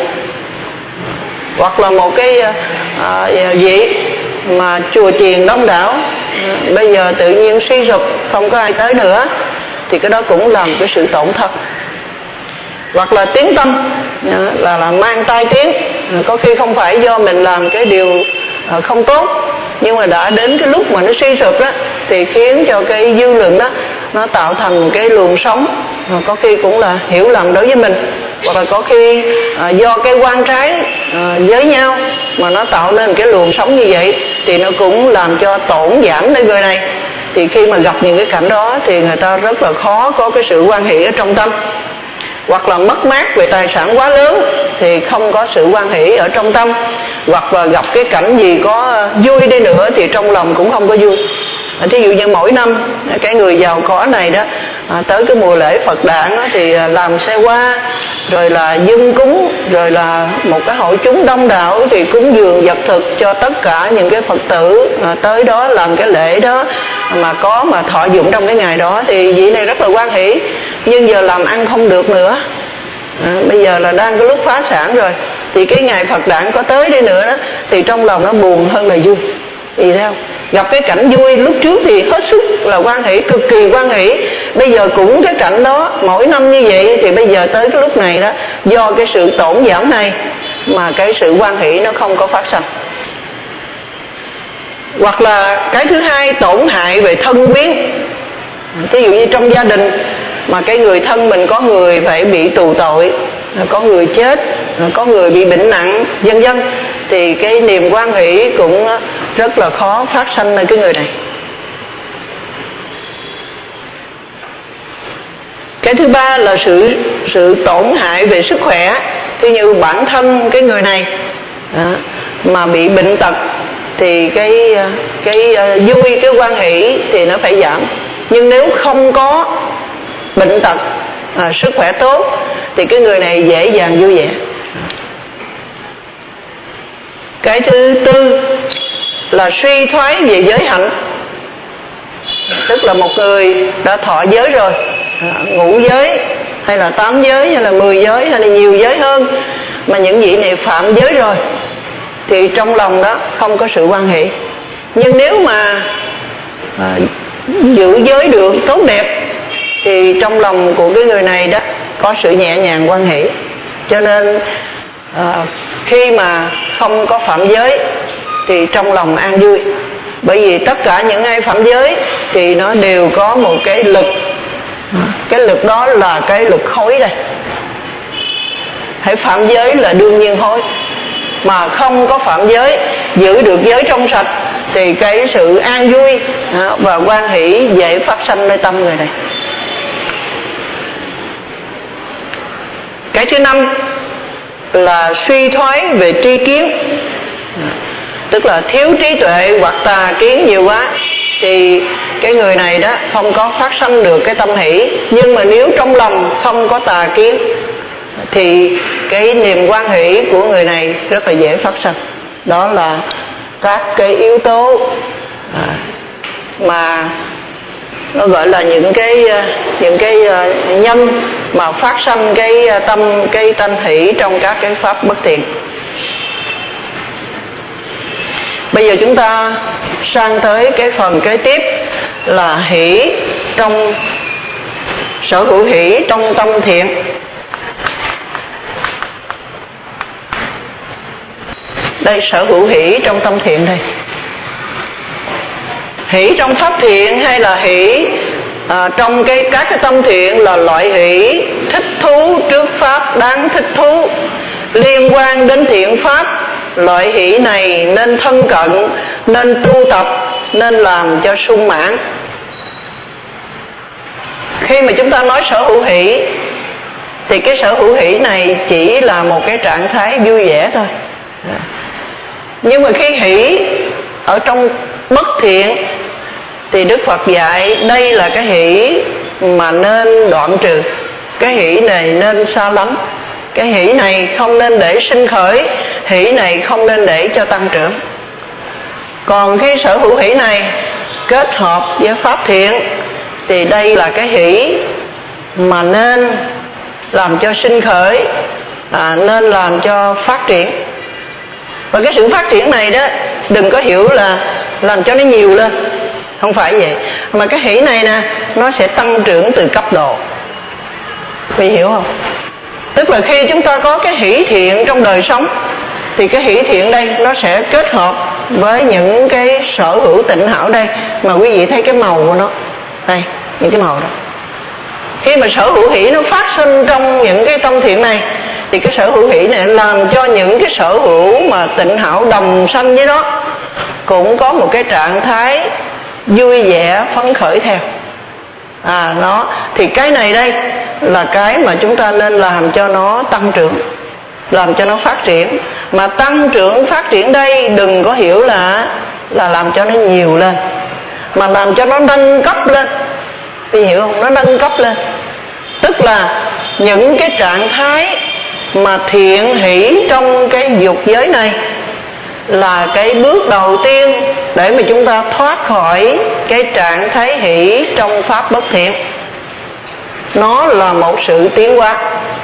Hoặc là một cái à, vị mà chùa chiền đông đảo à, bây giờ tự nhiên suy sụp, không có ai tới nữa, thì cái đó cũng là một cái sự tổn thất. Hoặc là tiếng tâm là, là mang tai tiếng, có khi không phải do mình làm cái điều không tốt, nhưng mà đã đến cái lúc mà nó suy sụp đó thì khiến cho cái dư luận đó nó tạo thành cái luồng sống, có khi cũng là hiểu lầm đối với mình. Hoặc là có khi à, do cái quan trái à, với nhau mà nó tạo nên cái luồng sống như vậy, thì nó cũng làm cho tổn giảm đến người này. Thì khi mà gặp những cái cảnh đó thì người ta rất là khó có cái sự hoan hỷ ở trong tâm. Hoặc là mất mát về tài sản quá lớn thì không có sự hoan hỷ ở trong tâm. Hoặc là gặp cái cảnh gì có vui đi nữa thì trong lòng cũng không có vui. À, thí dụ như mỗi năm cái người giàu có này đó à, tới cái mùa lễ Phật đản đó, thì làm xe hoa, rồi là dâng cúng, rồi là một cái hội chúng đông đảo thì cúng dường vật thực cho tất cả những cái Phật tử à, tới đó làm cái lễ đó mà có mà thọ dụng trong cái ngày đó, thì vị này rất là hoan hỷ. Nhưng giờ làm ăn không được nữa, à, bây giờ là đang cái lúc phá sản rồi, thì cái ngày Phật đản có tới đi nữa đó thì trong lòng nó buồn hơn là vui. Vì sao? Gặp cái cảnh vui lúc trước thì hết sức là hoan hỷ, cực kỳ hoan hỷ. Bây giờ cũng cái cảnh đó mỗi năm như vậy, thì bây giờ tới cái lúc này đó, do cái sự tổn giảm này mà cái sự hoan hỷ nó không có phát sinh. Hoặc là cái thứ hai, tổn hại về thân quyến. Ví dụ như trong gia đình mà cái người thân mình có người phải bị tù tội, có người chết, có người bị bệnh nặng, vân vân, thì cái niềm hoan hỷ cũng rất là khó phát sinh ở cái người này. Cái thứ ba là sự sự tổn hại về sức khỏe. Ví như bản thân cái người này đó, mà bị bệnh tật thì cái cái vui, cái hoan hỷ thì nó phải giảm. Nhưng nếu không có bệnh tật, à, sức khỏe tốt thì cái người này dễ dàng vui vẻ. Cái thứ tư là suy thoái về giới hạnh. Tức là một người đã thọ giới rồi, à, ngũ giới hay là tám giới hay là mười giới hay là nhiều giới hơn, mà những vị này phạm giới rồi thì trong lòng đó không có sự hoan hỷ. Nhưng nếu mà à, giữ giới được tốt đẹp thì trong lòng của cái người này đó có sự nhẹ nhàng hoan hỷ. Cho nên à, khi mà không có phạm giới thì trong lòng an vui. Bởi vì tất cả những ai phạm giới thì nó đều có một cái lực, cái lực đó là cái lực hối đây. Hãy phạm giới là đương nhiên hối, mà không có phạm giới, giữ được giới trong sạch thì cái sự an vui và hoan hỷ dễ phát sanh nơi tâm người này. Cái thứ năm là suy thoái về tri kiến, tức là thiếu trí tuệ hoặc tà kiến nhiều quá thì cái người này đó không có phát sanh được cái tâm hỷ. Nhưng mà nếu trong lòng không có tà kiến thì cái niềm hoan hỷ của người này rất là dễ phát sanh. Đó là các cái yếu tố mà nó gọi là những cái những cái nhân mà phát sanh cái tâm, cái tanh hỷ trong các cái pháp bất thiện. Bây giờ chúng ta sang tới cái phần kế tiếp là hỷ trong sở hữu hỷ trong tâm thiện. Đây, sở hữu hỷ trong tâm thiện đây. Hỷ trong pháp thiện hay là hỷ à, trong cái các cái tâm thiện là loại hỷ thích thú trước pháp đáng thích thú, liên quan đến thiện pháp. Loại hỷ này nên thân cận, nên tu tập, nên làm cho sung mãn. Khi mà chúng ta nói sở hữu hỷ thì cái sở hữu hỷ này chỉ là một cái trạng thái vui vẻ thôi. Nhưng mà khi hỷ ở trong bất thiện thì Đức Phật dạy đây là cái hỷ mà nên đoạn trừ. Cái hỷ này nên xa lánh. Cái hỷ này không nên để sinh khởi, hỷ này không nên để cho tăng trưởng. Còn khi sở hữu hỷ này kết hợp với pháp thiện thì đây là cái hỷ mà nên làm cho sinh khởi, à, nên làm cho phát triển. Và cái sự phát triển này đó đừng có hiểu là làm cho nó nhiều lên, không phải vậy. Mà cái hỷ này nè, nó sẽ tăng trưởng từ cấp độ. Vì hiểu không? Tức là khi chúng ta có cái hỷ thiện trong đời sống thì cái hỷ thiện đây nó sẽ kết hợp với những cái sở hữu tịnh hảo đây. Mà quý vị thấy cái màu của nó đây, những cái màu đó. Khi mà sở hữu hỷ nó phát sinh trong những cái tâm thiện này thì cái sở hữu hỷ này làm cho những cái sở hữu mà tịnh hảo đồng sanh với nó cũng có một cái trạng thái vui vẻ phấn khởi theo. À nó thì cái này đây là cái mà chúng ta nên làm cho nó tăng trưởng, làm cho nó phát triển. Mà tăng trưởng phát triển đây đừng có hiểu là là làm cho nó nhiều lên, mà làm cho nó nâng cấp lên. Vì hiểu không? Nó nâng cấp lên, tức là những cái trạng thái mà thiện hỷ trong cái dục giới này là cái bước đầu tiên để mà chúng ta thoát khỏi cái trạng thái hỷ trong pháp bất thiện. Nó là một sự tiến hóa,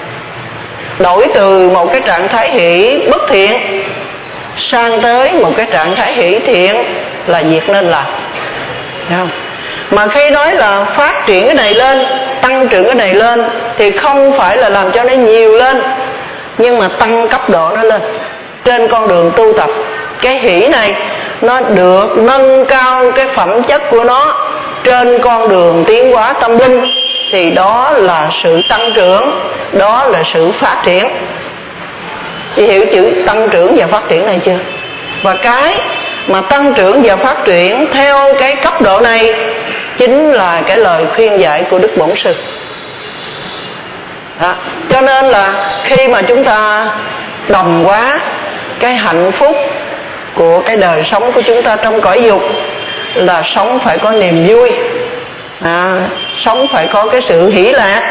đổi từ một cái trạng thái hỷ bất thiện sang tới một cái trạng thái hỷ thiện là việc nên làm. Thấy không? Mà khi nói là phát triển cái này lên, tăng trưởng cái này lên thì không phải là làm cho nó nhiều lên, nhưng mà tăng cấp độ nó lên trên con đường tu tập. Cái hỷ này nó được nâng cao cái phẩm chất của nó trên con đường tiến hóa tâm linh, thì đó là sự tăng trưởng, đó là sự phát triển. Chị hiểu chữ tăng trưởng và phát triển này chưa? Và cái mà tăng trưởng và phát triển theo cái cấp độ này chính là cái lời khuyên dạy của Đức Bổn Sư. Đó. Cho nên là khi mà chúng ta đồng hóa cái hạnh phúc của cái đời sống của chúng ta trong cõi dục là sống phải có niềm vui, à, sống phải có cái sự hỷ lạc,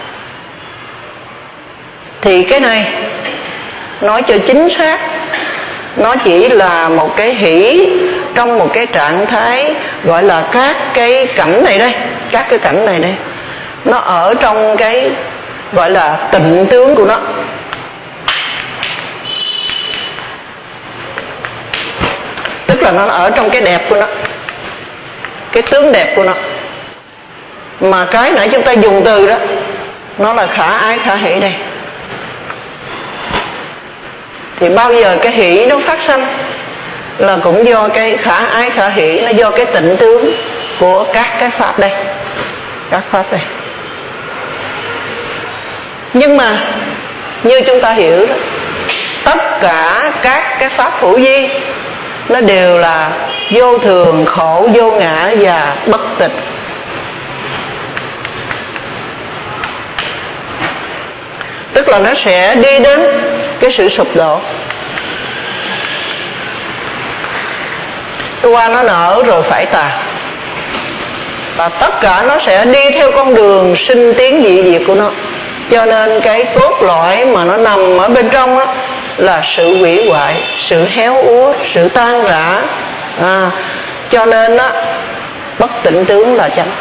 thì cái này nói cho chính xác nó chỉ là một cái hỷ trong một cái trạng thái gọi là các cái cảnh này đây, các cái cảnh này đây nó ở trong cái gọi là tịnh tướng của nó. Tức là nó ở trong cái đẹp của nó, cái tướng đẹp của nó. Mà cái nãy chúng ta dùng từ đó, nó là khả ái khả hỷ đây. Thì bao giờ cái hỷ nó phát sanh là cũng do cái khả ái khả hỷ, nó do cái tịnh tướng của các cái pháp đây, các pháp đây. Nhưng mà như chúng ta hiểu đó, tất cả các cái pháp hữu vi nó đều là vô thường, khổ, vô ngã và bất tịnh. Tức là nó sẽ đi đến cái sự sụp đổ. Qua nó nở rồi phải tàn, và tất cả nó sẽ đi theo con đường sinh tiến dị diệt của nó. Cho nên cái cốt lõi mà nó nằm ở bên trong á là sự hủy hoại, sự héo úa, sự tan rã. à, Cho nên á, bất tịnh tướng là chánh.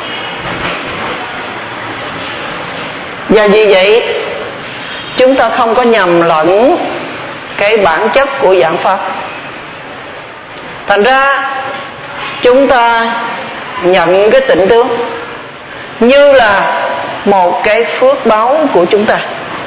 Và vì vậy chúng ta không có nhầm lẫn cái bản chất của dạng pháp. Thành ra chúng ta nhận cái tịnh tướng như là một cái phước báu của chúng ta.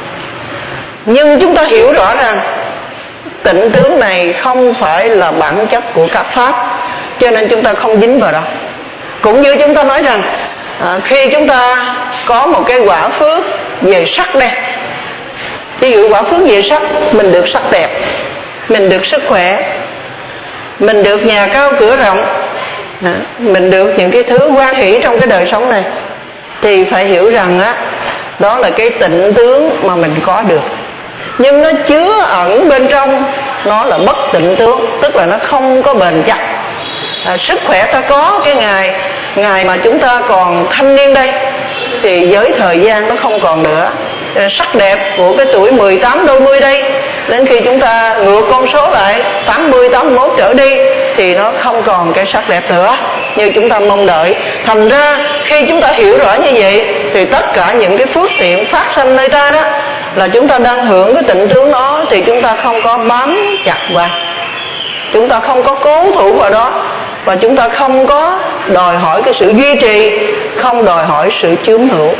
Nhưng chúng ta hiểu rõ rằng tịnh tướng này không phải là bản chất của các pháp, cho nên chúng ta không dính vào đó. Cũng như chúng ta nói rằng à, khi chúng ta có một cái quả phước về sắc đẹp, ví dụ quả phước về sắc, mình được sắc đẹp, mình được sức khỏe, mình được nhà cao cửa rộng, à, mình được những cái thứ hoan hỷ trong cái đời sống này, thì phải hiểu rằng á, đó là cái tịnh tướng mà mình có được. Nhưng nó chứa ẩn bên trong nó là bất tịnh tướng, tức là nó không có bền chắc. à, Sức khỏe ta có cái ngày Ngày mà chúng ta còn thanh niên đây thì với thời gian nó không còn nữa. à, Sắc đẹp của cái tuổi mười tám đôi mươi đây, đến khi chúng ta ngược con số lại tám mươi, tám mươi mốt trở đi thì nó không còn cái sắc đẹp nữa như chúng ta mong đợi. Thành ra khi chúng ta hiểu rõ như vậy thì tất cả những cái phước thiện phát sanh nơi ta đó là chúng ta đang hưởng cái tịnh tướng đó, thì chúng ta không có bám chặt vào, chúng ta không có cố thủ vào đó, và chúng ta không có đòi hỏi cái sự duy trì, không đòi hỏi sự chiếm hữu.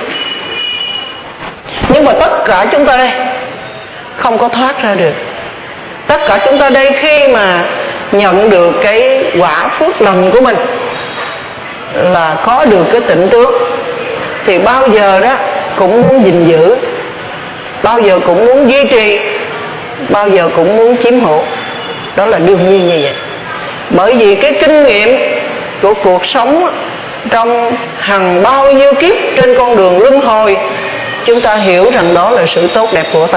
Nhưng mà tất cả chúng ta đây không có thoát ra được. Tất cả chúng ta đây khi mà nhận được cái quả phước lành của mình là có được cái tịnh tướng, thì bao giờ đó cũng muốn gìn giữ, bao giờ cũng muốn duy trì, bao giờ cũng muốn chiếm hữu. Đó là đương nhiên như vậy. Bởi vì cái kinh nghiệm của cuộc sống trong hàng bao nhiêu kiếp trên con đường luân hồi, chúng ta hiểu rằng đó là sự tốt đẹp của ta,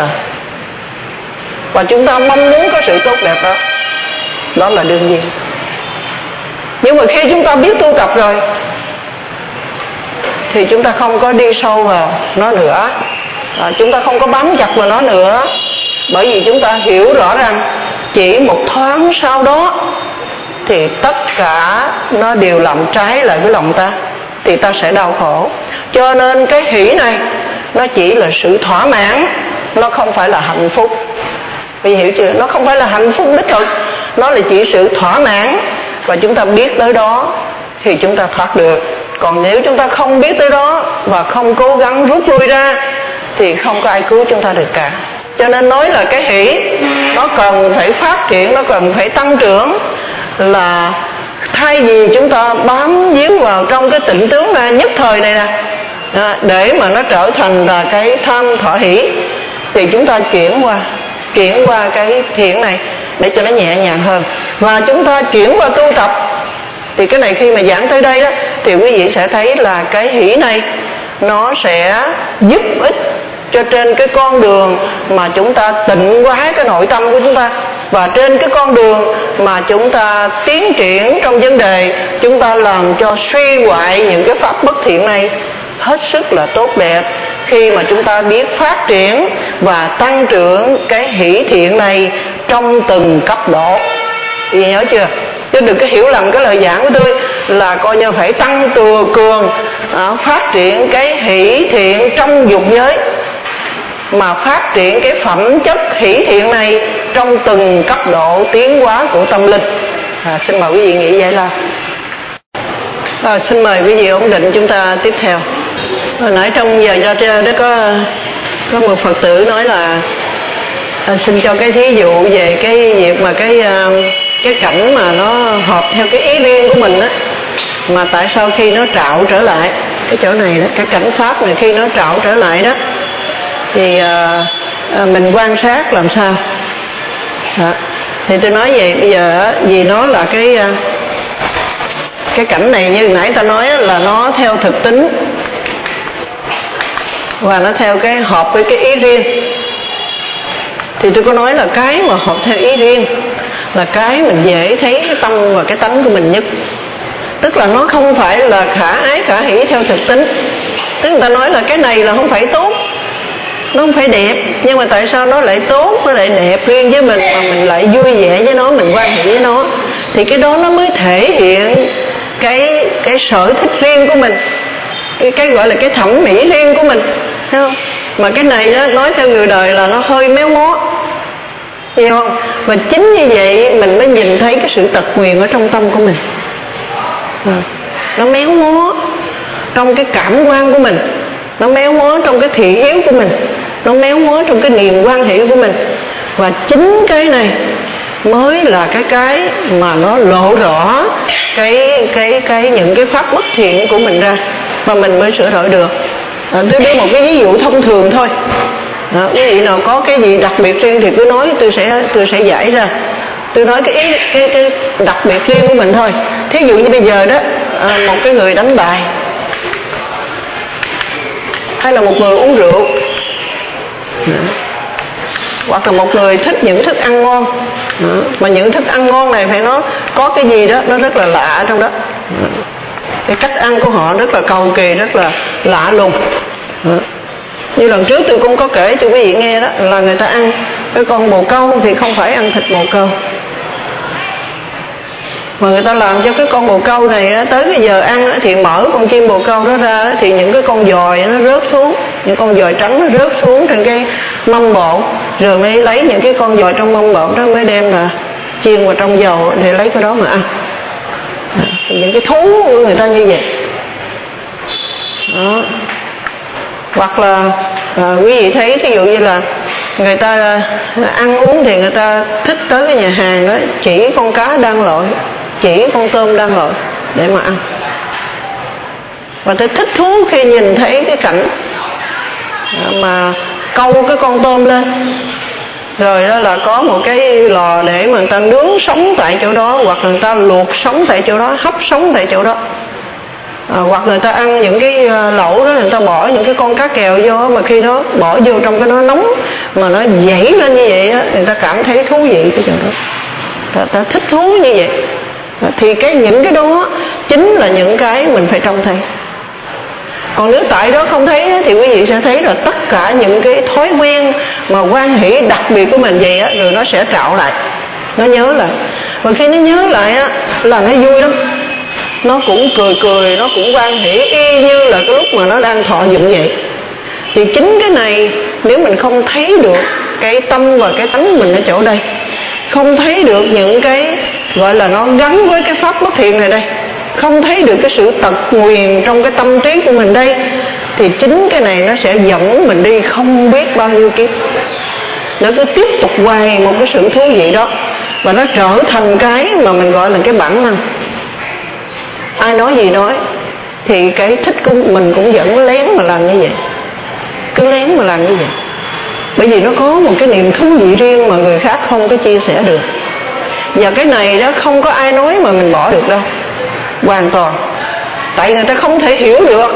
và chúng ta mong muốn có sự tốt đẹp đó. Đó là đương nhiên. Nhưng mà khi chúng ta biết tu tập rồi thì chúng ta không có đi sâu vào nó nữa, à, chúng ta không có bám chặt vào nó nữa. Bởi vì chúng ta hiểu rõ rằng chỉ một thoáng sau đó thì tất cả nó đều làm trái lại với lòng ta, thì ta sẽ đau khổ. Cho nên cái hỷ này nó chỉ là sự thỏa mãn, nó không phải là hạnh phúc. Vì hiểu chưa? Nó không phải là hạnh phúc đích thực, nó là chỉ sự thỏa mãn. Và chúng ta biết tới đó thì chúng ta thoát được. Còn nếu chúng ta không biết tới đó và không cố gắng rút lui ra thì không có ai cứu chúng ta được cả. Cho nên nói là cái hỷ nó cần phải phát triển, nó cần phải tăng trưởng, là thay vì chúng ta bám víu vào trong cái tịnh tướng này, nhất thời này nè, à, để mà nó trở thành là cái tham thọ hỷ, thì chúng ta chuyển qua chuyển qua cái thiện này để cho nó nhẹ nhàng hơn. Và chúng ta chuyển qua tu tập, thì cái này khi mà giảng tới đây đó thì quý vị sẽ thấy là cái hỷ này nó sẽ giúp ích cho trên cái con đường mà chúng ta tịnh hóa cái nội tâm của chúng ta, và trên cái con đường mà chúng ta tiến triển trong vấn đề chúng ta làm cho suy hoại những cái pháp bất thiện này hết sức là tốt đẹp, khi mà chúng ta biết phát triển và tăng trưởng cái hỷ thiện này trong từng cấp độ. Vì nhớ chưa? Chứ đừng có hiểu lầm cái lời giảng của tôi là coi như phải tăng cường cường à, phát triển cái hỷ thiện trong dục giới, mà phát triển cái phẩm chất hỷ thiện này trong từng cấp độ tiến hóa của tâm linh. à, Xin mời quý vị nghĩ vậy là à, xin mời quý vị ổn định, chúng ta tiếp theo. Hồi nãy trong giờ ra đó có có một Phật tử nói là à, xin cho cái thí dụ về cái việc mà cái cái cảnh mà nó hợp theo cái ý riêng của mình á, mà tại sao khi nó trạo trở lại cái chỗ này đó, cái cảnh pháp này khi nó trạo trở lại đó thì à, à, mình quan sát làm sao đó. Thì tôi nói vậy bây giờ vì nó là cái cái cảnh này như nãy ta nói là nó theo thực tính và nó theo cái hợp với cái ý riêng. Thì tôi có nói là cái mà hợp theo ý riêng là cái mình dễ thấy cái tâm và cái tánh của mình nhất. Tức là nó không phải là khả ái khả hỷ theo thực tính. Tức người ta nói là cái này là không phải tốt, nó không phải đẹp, nhưng mà tại sao nó lại tốt, nó lại đẹp riêng với mình mà mình lại vui vẻ với nó, mình quan hệ với nó, thì cái đó nó mới thể hiện cái cái sở thích riêng của mình, cái, cái gọi là cái thẩm mỹ riêng của mình, thấy không? Mà cái này đó, nói theo người đời là nó hơi méo mó, hiểu không? Và chính như vậy mình mới nhìn thấy cái sự tật nguyền ở trong tâm của mình. À, nó méo mó trong cái cảm quan của mình, nó méo mó trong cái thị yếu của mình, nó méo mó trong cái niềm quan hệ của mình. Và chính cái này mới là cái cái mà nó lộ rõ cái cái cái những cái pháp bất thiện của mình ra, và mình mới sửa đổi được. À, tôi đưa một cái ví dụ thông thường thôi. À, quý vị nào có cái gì đặc biệt riêng thì cứ nói, tôi sẽ tôi sẽ giải ra. Tôi nói cái ý, cái cái đặc biệt riêng của mình thôi. Thí dụ như bây giờ đó, à, một cái người đánh bài, hay là một người uống rượu, hoặc là một người thích những thức ăn ngon, mà những thức ăn ngon này phải nó có cái gì đó nó rất là lạ trong đó. Cái cách ăn của họ rất là cầu kỳ, rất là lạ lùng. Như lần trước tôi cũng có kể cho quý vị nghe đó, là người ta ăn cái con bồ câu thì không phải ăn thịt bồ câu, mà người ta làm cho cái con bồ câu này tới bây giờ ăn thì mở con chim bồ câu đó ra thì những cái con giòi nó rớt xuống, những con giòi trắng nó rớt xuống trên cái mâm bột, rồi mới lấy những cái con giòi trong mâm bột đó mới đem là chiên vào trong dầu để lấy cái đó mà ăn. Những cái thú của người ta như vậy đó. Hoặc là à, quý vị thấy ví dụ như là người ta ăn uống thì người ta thích tới cái nhà hàng đó chỉ con cá đang lội, chỉ con tôm đang lội để mà ăn, và tôi thích thú khi nhìn thấy cái cảnh mà câu cái con tôm lên, rồi đó là có một cái lò để mà người ta nướng sống tại chỗ đó, hoặc người ta luộc sống tại chỗ đó, hấp sống tại chỗ đó. À, hoặc người ta ăn những cái lẩu đó, người ta bỏ những cái con cá kèo vô, mà khi đó bỏ vô trong cái nó nóng mà nó dãy lên như vậy đó, người ta cảm thấy thú vị cái chỗ đó, người ta thích thú như vậy. À, thì cái những cái đó chính là những cái mình phải trông thấy. Còn nếu tại đó không thấy thì quý vị sẽ thấy là tất cả những cái thói quen mà quan hỷ đặc biệt của mình vậy á, rồi nó sẽ trạo lại, nó nhớ lại, và khi nó nhớ lại á là nó vui lắm, nó cũng cười cười, nó cũng quan hỷ y như là cái lúc mà nó đang thọ dụng vậy. Thì chính cái này nếu mình không thấy được cái tâm và cái tánh mình ở chỗ đây, không thấy được những cái gọi là nó gắn với cái pháp bất thiện này đây, không thấy được cái sự tật nguyền trong cái tâm trí của mình đây, thì chính cái này nó sẽ dẫn mình đi không biết bao nhiêu kiếp. Nó cứ tiếp tục hoài một cái sự thú vị đó, và nó trở thành cái mà mình gọi là cái bản năng. Ai nói gì nói thì cái thích của mình cũng vẫn lén mà làm như vậy, cứ lén mà làm như vậy, bởi vì nó có một cái niềm thú vị riêng mà người khác không có chia sẻ được. Và cái này đó không có ai nói mà mình bỏ được đâu, hoàn toàn. Tại người ta không thể hiểu được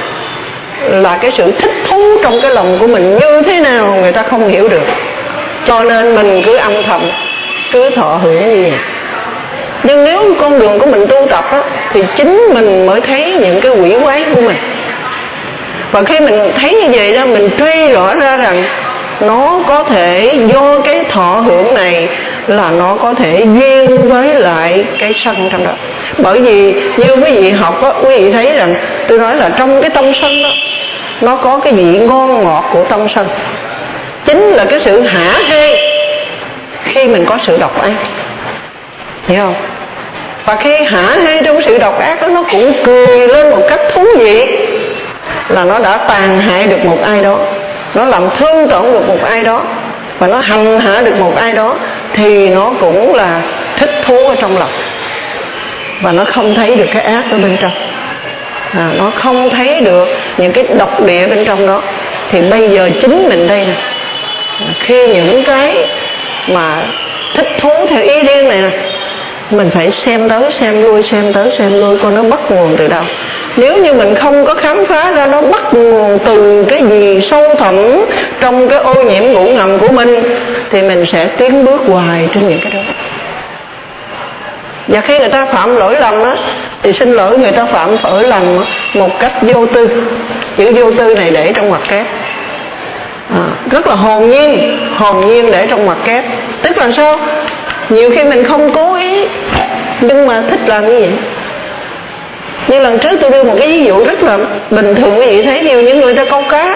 là cái sự thích thú trong cái lòng của mình như thế nào, người ta không hiểu được. Cho nên mình cứ âm thầm, cứ thọ hưởng như vậy. Nhưng nếu con đường của mình tu tập á, thì chính mình mới thấy những cái quỷ quái của mình. Và khi mình thấy như vậy đó, mình truy rõ ra rằng nó có thể do cái thọ hưởng này là nó có thể duyên với lại cái sân trong đó. Bởi vì như quý vị học á, quý vị thấy rằng tôi nói là trong cái tâm sân đó, nó có cái vị ngon ngọt của tâm sân, chính là cái sự hả hê khi mình có sự độc ác, hiểu không? Và khi hả hê trong sự độc ác đó, nó cũng cười lên một cách thú vị. là nó đã tàn hại được một ai đó, nó làm thương tổn được một ai đó, và nó hành hạ được một ai đó, thì nó cũng là thích thú ở trong lòng, và nó không thấy được cái ác ở bên trong, à, nó không thấy được những cái độc địa bên trong đó. Thì bây giờ chính mình đây nè, khi những cái mà thích thú theo ý riêng này nè, mình phải xem tới xem lui, xem tới xem lui coi nó bắt nguồn từ đâu. Nếu như mình không có khám phá ra nó bắt nguồn từ cái gì sâu thẳm trong cái ô nhiễm ngủ ngầm của mình, thì mình sẽ tiến bước hoài trên những cái đó. Và khi người ta phạm lỗi lầm á, thì xin lỗi, người ta phạm lỗi lầm một cách vô tư. Chữ vô tư này để trong ngoặc kép, à, rất là hồn nhiên, hồn nhiên để trong ngoặc kép. Tức là sao? Nhiều khi mình không cố ý, nhưng mà thích làm như vậy. Như lần trước tôi đưa một cái ví dụ rất là bình thường, quý vị thấy nhiều những người ta câu cá,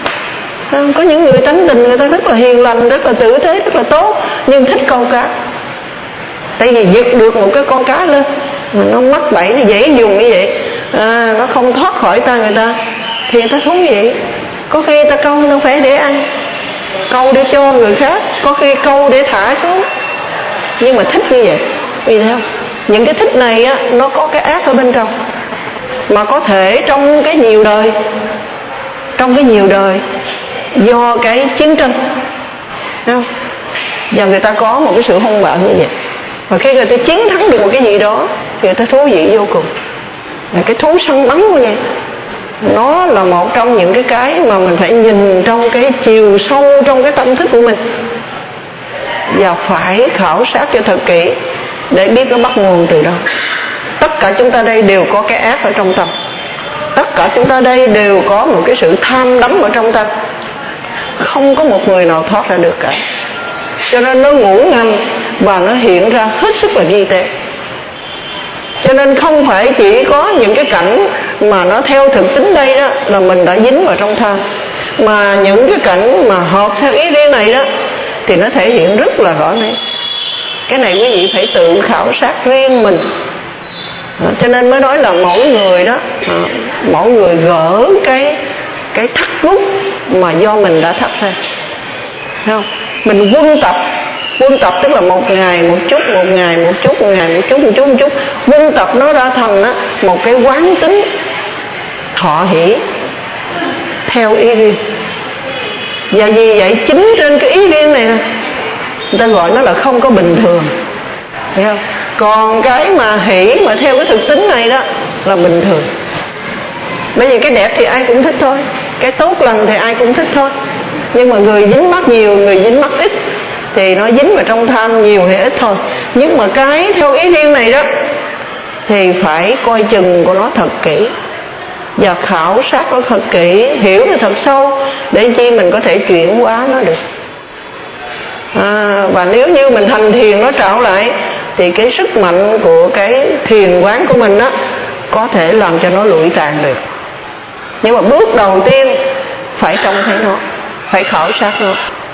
có những người tánh tình người ta rất là hiền lành, rất là tử tế, rất là tốt, nhưng thích câu cá. Tại vì giật được một cái con cá lên, mà nó mắc bẫy, nó dễ dùng như vậy, à, nó không thoát khỏi tay người ta, thì người ta thú vị. Có khi người ta câu nó phải để ăn, câu để cho người khác, có khi câu để thả xuống, nhưng mà thích như vậy. Vì sao? Những cái thích này á, nó có cái ác ở bên trong, mà có thể trong cái nhiều đời, trong cái nhiều đời do cái chiến tranh, thấy không? Và người ta có một cái sự hung bạo như vậy, và khi người ta chiến thắng được một cái gì đó thì người ta thú vị vô cùng. Và cái thú săn bắn của vậy, nó là một trong những cái cái mà mình phải nhìn trong cái chiều sâu trong cái tâm thức của mình, và phải khảo sát cho thật kỹ để biết nó bắt nguồn từ đâu. Tất cả chúng ta đây đều có cái ác ở trong tâm, tất cả chúng ta đây đều có một cái sự tham đắm ở trong tâm, không có một người nào thoát ra được cả. Cho nên nó ngủ ngầm và nó hiện ra hết sức là vi tế. Cho nên không phải chỉ có những cái cảnh mà nó theo thực tính đây đó là mình đã dính vào trong tham, mà những cái cảnh mà hợp theo ý riêng này đó thì nó thể hiện rất là rõ nét. Cái này quý vị phải tự khảo sát riêng mình. À, cho nên mới nói là mỗi người đó, à, mỗi người gỡ cái cái thắt nút mà do mình đã thắt ra, thấy không? Mình quân tập, quân tập tức là một ngày một chút, một ngày một chút, một ngày một chút, một chút, một chút, quân tập nó ra thành á, một cái quán tính thọ hỷ theo ý riêng. Và vì vậy chính trên cái ý riêng này nè, người ta gọi nó là không có bình thường, thấy không? Còn cái mà hỷ mà theo cái thực tính này đó là bình thường. Bởi vì cái đẹp thì ai cũng thích thôi, cái tốt lành thì ai cũng thích thôi, nhưng mà người dính mắc nhiều, người dính mắc ít, thì nó dính vào trong tham nhiều hay ít thôi. Nhưng mà cái theo ý riêng này đó thì phải coi chừng của nó thật kỹ, và khảo sát nó thật kỹ, hiểu nó thật sâu, để chi mình có thể chuyển hóa nó được. À, và nếu như mình hành thiền nó trạo lại, thì cái sức mạnh của cái thiền quán của mình đó có thể làm cho nó lụi tàn được. Nhưng mà bước đầu tiên phải trông thấy nó, phải khảo sát nó.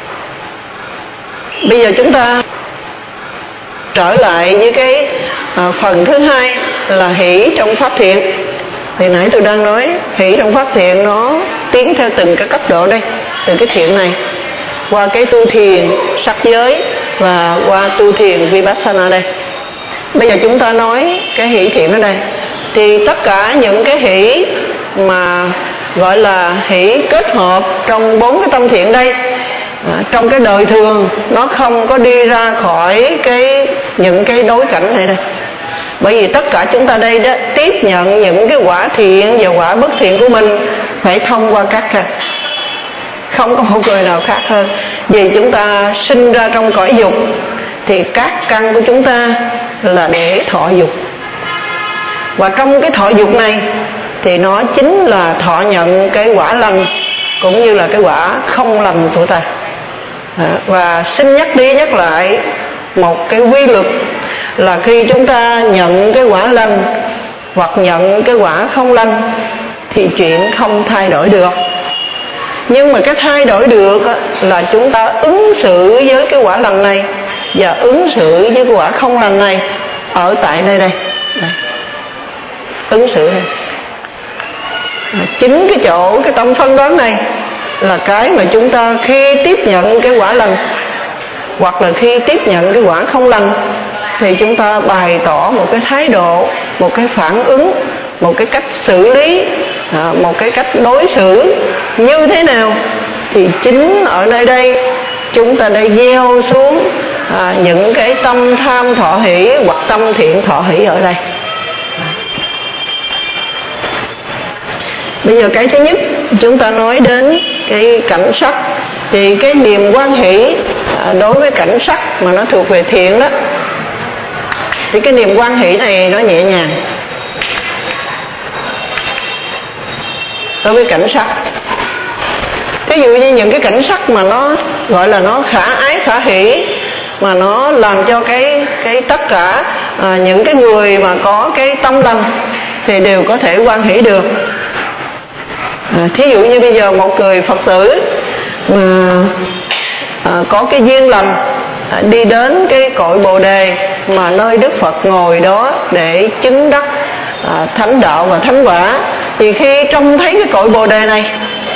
Bây giờ chúng ta trở lại với cái à, phần thứ hai là hỷ trong pháp thiện. Thì nãy tôi đang nói hỷ trong pháp thiện nó tiến theo từng cái cấp độ đây, từ cái thiện này qua cái tu thiền sắc giới và qua tu thiền vipassana đây. Bây giờ chúng ta nói cái hỷ thiện ở đây, thì tất cả những cái hỷ mà gọi là hỷ kết hợp trong bốn cái tâm thiện đây, à, trong cái đời thường nó không có đi ra khỏi cái những cái đối cảnh này đây. Bởi vì tất cả chúng ta đây đó tiếp nhận những cái quả thiện và quả bất thiện của mình phải thông qua các căn, không có một người nào khác hơn. Vì chúng ta sinh ra trong cõi dục thì các căn của chúng ta là để thọ dục, và trong cái thọ dục này thì nó chính là thọ nhận cái quả lành cũng như là cái quả không lành của ta. Và xin nhắc đi nhắc lại một cái quy luật là khi chúng ta nhận cái quả lành hoặc nhận cái quả không lành thì chuyện không thay đổi được. Nhưng mà cái thay đổi được là chúng ta ứng xử với cái quả lành này và ứng xử với cái quả không lành này ở tại nơi đây, đây. Ứng xử này. Chính cái chỗ cái tâm phân đoán này là cái mà chúng ta khi tiếp nhận cái quả lành hoặc là khi tiếp nhận cái quả không lành thì chúng ta bày tỏ một cái thái độ, một cái phản ứng, một cái cách xử lý, một cái cách đối xử như thế nào. Thì chính ở nơi đây chúng ta đã gieo xuống à, những cái tâm tham thọ hỷ hoặc tâm thiện thọ hỷ ở đây. Bây giờ cái thứ nhất chúng ta nói đến cái cảnh sắc. Thì cái niềm hoan hỷ à, đối với cảnh sắc mà nó thuộc về thiện đó, thì cái niềm hoan hỷ này nó nhẹ nhàng đối với cảnh sắc. Ví dụ như những cái cảnh sắc mà nó gọi là nó khả ái khả hỷ, mà nó làm cho cái cái tất cả à, những cái người mà có cái tâm lành thì đều có thể hoan hỷ được. À, thí dụ như bây giờ một người Phật tử mà à, có cái duyên lành à, đi đến cái cội Bồ Đề mà nơi Đức Phật ngồi đó để chứng đắc à, thánh đạo và thánh quả, thì khi trông thấy cái cội Bồ Đề này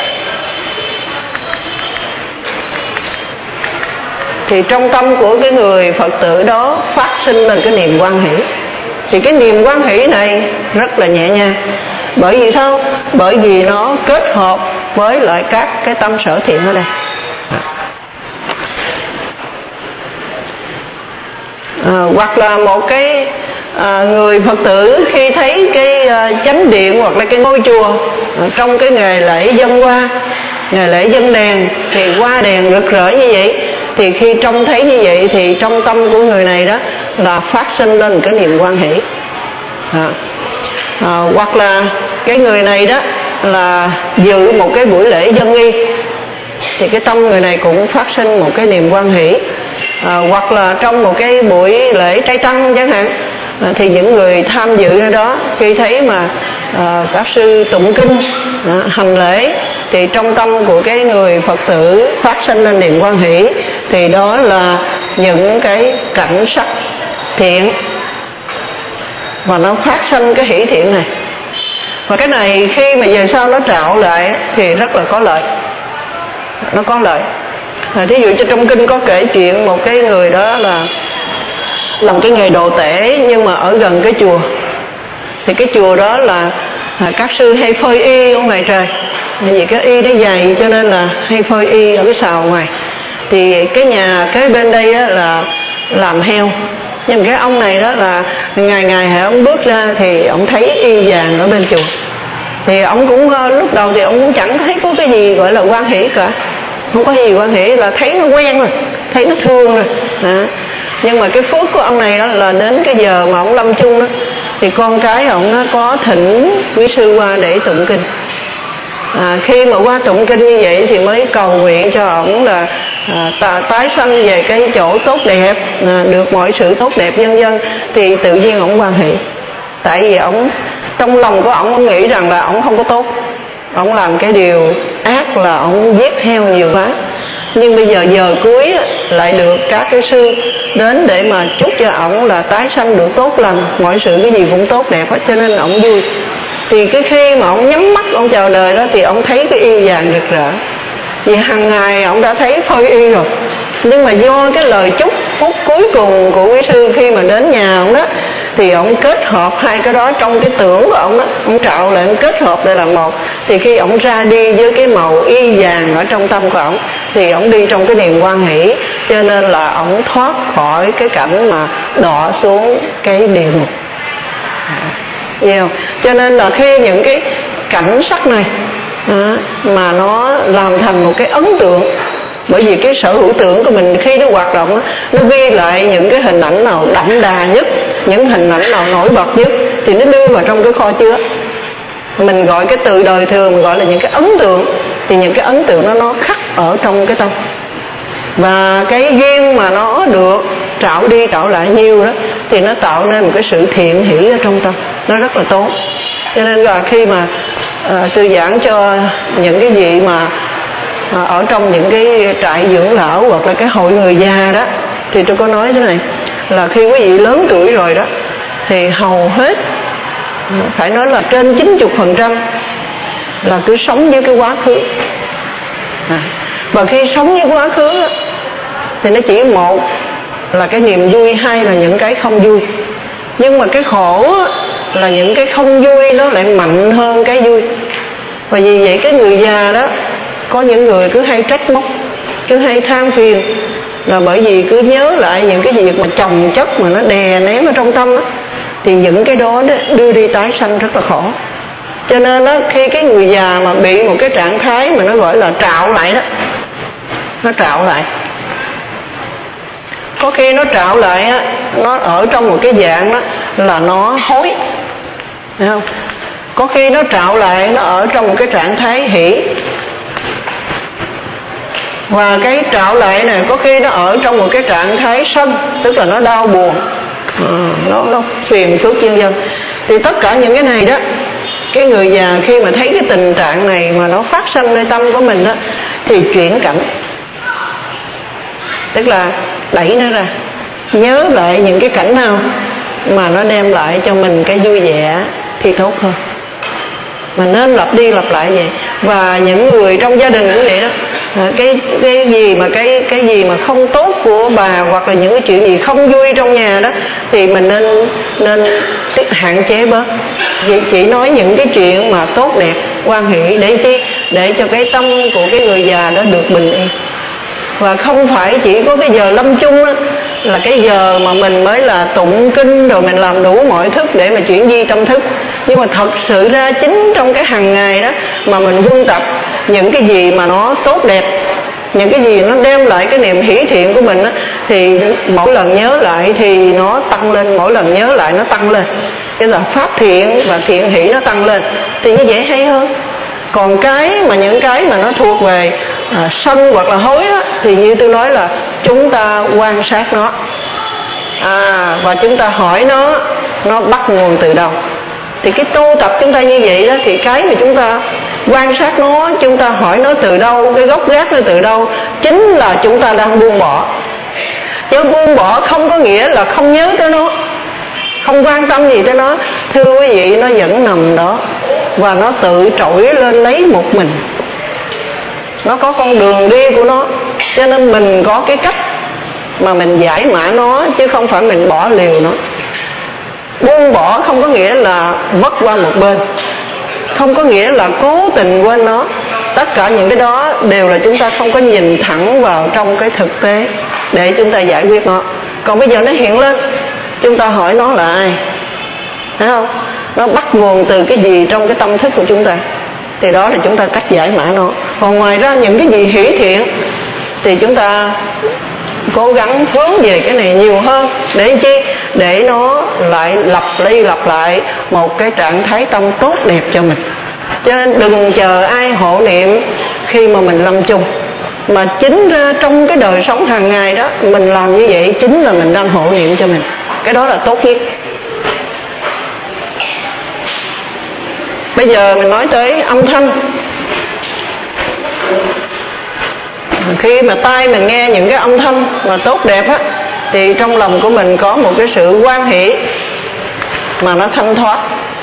thì trong tâm của cái người Phật tử đó phát sinh lên cái niềm hoan hỷ. Thì cái niềm hoan hỷ này rất là nhẹ nhàng. Bởi vì sao? Bởi vì nó kết hợp với lại các cái tâm sở thiện ở đây. À, hoặc là một cái à, người Phật tử khi thấy cái à, chánh điện hoặc là cái ngôi chùa à, trong cái ngày lễ dân hoa, ngày lễ dân đèn thì hoa đèn rực rỡ như vậy, thì khi trông thấy như vậy thì trong tâm của người này đó là phát sinh lên cái niềm hoan hỷ. À, à, hoặc là cái người này đó là dự một cái buổi lễ dân nghi thì cái tâm người này cũng phát sinh một cái niềm hoan hỷ. À, hoặc là trong một cái buổi lễ trai tăng chẳng hạn, à, thì những người tham dự ở đó khi thấy mà à, các sư tụng kinh à, hành lễ thì trong tâm của cái người Phật tử phát sinh lên niềm hoan hỷ. Thì đó là những cái cảnh sắc thiện và nó phát sinh cái hỷ thiện này. Và cái này khi mà về sau nó trạo lại thì rất là có lợi, nó có lợi. À, thí dụ cho trong kinh có kể chuyện một cái người đó là làm cái nghề đồ tể nhưng mà ở gần cái chùa. Thì cái chùa đó là à, các sư hay phơi y ở ngoài trời, vì cái y nó dày cho nên là hay phơi y ở cái sào ngoài. Thì cái nhà kế bên đây á, là làm heo, nhưng cái ông này đó là ngày ngày hãy ông bước ra thì ông thấy y vàng ở bên chùa. Thì ông cũng lúc đầu thì ông cũng chẳng thấy có cái gì gọi là hoan hỷ cả, không có gì hoan hỷ, là thấy nó quen rồi, thấy nó thương rồi. À, nhưng mà cái phước của ông này đó là đến cái giờ mà ông lâm chung đó thì con cái ông nó có thỉnh quý sư qua để tụng kinh. À, khi mà qua tụng kinh như vậy thì mới cầu nguyện cho ổng là à, tái sanh về cái chỗ tốt đẹp, à, được mọi sự tốt đẹp vân vân. Thì tự nhiên ổng hoan hỷ, tại vì ổng trong lòng của ổng nghĩ rằng là ổng không có tốt, ổng làm cái điều ác là ổng giết heo nhiều quá. Nhưng bây giờ giờ cuối lại được các cái sư đến để mà chúc cho ổng là tái sanh được tốt lành, mọi sự cái gì cũng tốt đẹp hết, cho nên ổng vui. Thì cái khi mà ông nhắm mắt ông chào đời đó thì ông thấy cái y vàng rực rỡ, vì hàng ngày ông đã thấy phơi y rồi. Nhưng mà do cái lời chúc phút cuối cùng của quý sư khi mà đến nhà ông đó thì ông kết hợp hai cái đó trong cái tưởng của ông đó, ông trạo lại, ông kết hợp lại là một. Thì khi ông ra đi với cái màu y vàng ở trong tâm của ông thì ông đi trong cái niềm hoan hỷ, cho nên là ông thoát khỏi cái cảnh mà đọa xuống cái địa ngục. Nhiều. Cho nên là khi những cái cảnh sắc này à, mà nó làm thành một cái ấn tượng, bởi vì cái sở hữu tưởng của mình khi nó hoạt động nó ghi lại những cái hình ảnh nào đậm đà nhất, những hình ảnh nào nổi bật nhất thì nó đưa vào trong cái kho chứa. Mình gọi cái từ đời thường mình gọi là những cái ấn tượng, thì những cái ấn tượng đó nó khắc ở trong cái tâm. Và cái duyên mà nó được trạo đi trạo lại nhiều đó thì nó tạo nên một cái sự thiện hỷ ở trong tâm, nó rất là tốt. Cho nên là khi mà uh, tôi giảng cho những cái vị mà uh, ở trong những cái trại dưỡng lão hoặc là cái hội người già đó, thì tôi có nói thế này là khi quý vị lớn tuổi rồi đó thì hầu hết, phải nói là trên chín mươi phần trăm là cứ sống với cái quá khứ. À, và khi sống với quá khứ đó, thì nó chỉ một là cái niềm vui, hai là những cái không vui. Nhưng mà cái khổ đó, là những cái không vui nó lại mạnh hơn cái vui. Và vì vậy cái người già đó, có những người cứ hay trách móc, cứ hay than phiền, là bởi vì cứ nhớ lại những cái việc mà chồng chất mà nó đè nén ở trong tâm đó, thì những cái đó, đó đưa đi tái sanh rất là khổ. Cho nên đó, khi cái người già mà bị một cái trạng thái mà nó gọi là trạo lại đó, nó trạo lại, có khi nó trạo lại á, nó ở trong một cái dạng đó là nó hối, thấy không? Có khi nó trạo lại nó ở trong một cái trạng thái hỷ. Và cái trạo lại này có khi nó ở trong một cái trạng thái sân, tức là nó đau buồn, à, nó, nó phiền phức nhân dân. Thì tất cả những cái này đó, cái người già khi mà thấy cái tình trạng này mà nó phát sinh nơi tâm của mình đó, thì chuyển cảnh, tức là đẩy nó ra, nhớ lại những cái cảnh nào mà nó đem lại cho mình cái vui vẻ thì tốt hơn. Mà nên lặp đi lặp lại vậy. Và những người trong gia đình cũng vậy đó, cái cái gì mà cái cái gì mà không tốt của bà, hoặc là những cái chuyện gì không vui trong nhà đó, thì mình nên nên hạn chế bớt. Chỉ, chỉ nói những cái chuyện mà tốt đẹp, hoan hỷ, để chi? Để cho cái tâm của cái người già đó được bình yên. Và không phải chỉ có cái giờ lâm chung á, là cái giờ mà mình mới là tụng kinh rồi mình làm đủ mọi thức để mà chuyển di tâm thức. Nhưng mà thật sự ra chính trong cái hàng ngày đó mà mình huân tập những cái gì mà nó tốt đẹp, những cái gì nó đem lại cái niềm hỷ thiện của mình á, thì mỗi lần nhớ lại thì nó tăng lên, mỗi lần nhớ lại nó tăng lên. Cái là pháp thiện và thiện hỷ nó tăng lên, thì như vậy hay hơn. Còn cái mà những cái mà nó thuộc về à, sân hoặc là hối đó, thì như tôi nói là chúng ta quan sát nó, à, và chúng ta hỏi nó nó bắt nguồn từ đâu. Thì cái tu tập chúng ta như vậy đó, thì cái mà chúng ta quan sát nó, chúng ta hỏi nó từ đâu, cái gốc gác nó từ đâu, chính là chúng ta đang buông bỏ. Chứ buông bỏ không có nghĩa là không nhớ tới nó, không quan tâm gì tới nó. Thưa quý vị, nó vẫn nằm đó và nó tự trỗi lên lấy một mình. Nó có con đường đi của nó, cho nên mình có cái cách mà mình giải mã nó, chứ không phải mình bỏ liều nó. Buông bỏ không có nghĩa là vất qua một bên, không có nghĩa là cố tình quên nó. Tất cả những cái đó đều là chúng ta không có nhìn thẳng vào trong cái thực tế để chúng ta giải quyết nó. Còn bây giờ nó hiện lên, chúng ta hỏi nó là ai, thấy không? Nó bắt nguồn từ cái gì trong cái tâm thức của chúng ta, thì đó là chúng ta cách giải mã nó. Còn ngoài ra những cái gì hỷ thiện thì chúng ta cố gắng hướng về cái này nhiều hơn. Để chi? Để nó lại lặp đi lặp lại một cái trạng thái tâm tốt đẹp cho mình. Cho nên đừng chờ ai hộ niệm khi mà mình lâm chung, mà chính ra trong cái đời sống hàng ngày đó mình làm như vậy chính là mình đang hộ niệm cho mình. Cái đó là tốt nhất. Bây giờ mình nói tới âm thanh. Khi mà tai mình nghe những cái âm thanh mà tốt đẹp á, thì trong lòng của mình có một cái sự hoan hỷ mà nó thanh thoát.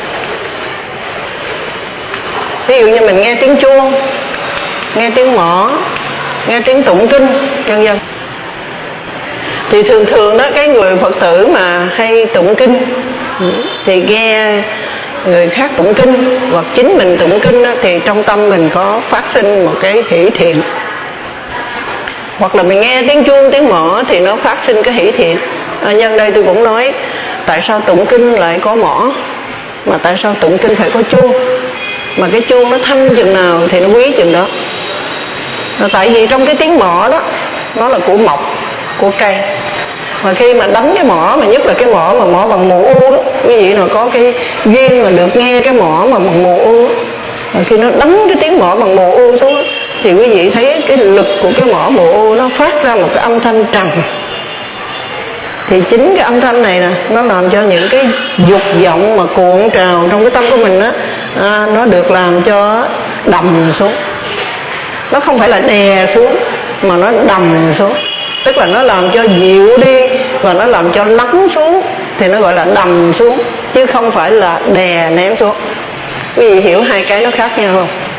Ví dụ như mình nghe tiếng chuông, nghe tiếng mõ, nghe tiếng tụng kinh, vân vân. Thì thường thường đó, cái người Phật tử mà hay tụng kinh thì nghe người khác tụng kinh hoặc chính mình tụng kinh đó, thì trong tâm mình có phát sinh một cái hỷ thiện. Hoặc là mình nghe tiếng chuông, tiếng mõ thì nó phát sinh cái hỷ thiện. À, nhân đây tôi cũng nói tại sao tụng kinh lại có mõ, mà tại sao tụng kinh phải có chuông. Mà cái chuông nó thanh chừng nào thì nó quý chừng đó. À, tại vì trong cái tiếng mõ đó, nó là của mộc, của cây. Mà khi mà đánh cái mõ, mà nhất là cái mõ mà mõ bằng mù u đó, quý vị nào có cái duyên mà được nghe cái mõ mà bằng mù u, mà khi nó đánh cái tiếng mõ bằng mù u xuống thì quý vị thấy cái lực của cái mõ mù u nó phát ra một cái âm thanh trầm. Thì chính cái âm thanh này nè, nó làm cho những cái dục vọng mà cuộn trào trong cái tâm của mình á, à, nó được làm cho đầm xuống. Nó không phải là đè xuống mà nó đầm xuống, tức là nó làm cho dịu đi và nó làm cho lắng xuống, thì nó gọi là đầm xuống, chứ không phải là đè nén xuống. Quý vị hiểu hai cái nó khác nhau không?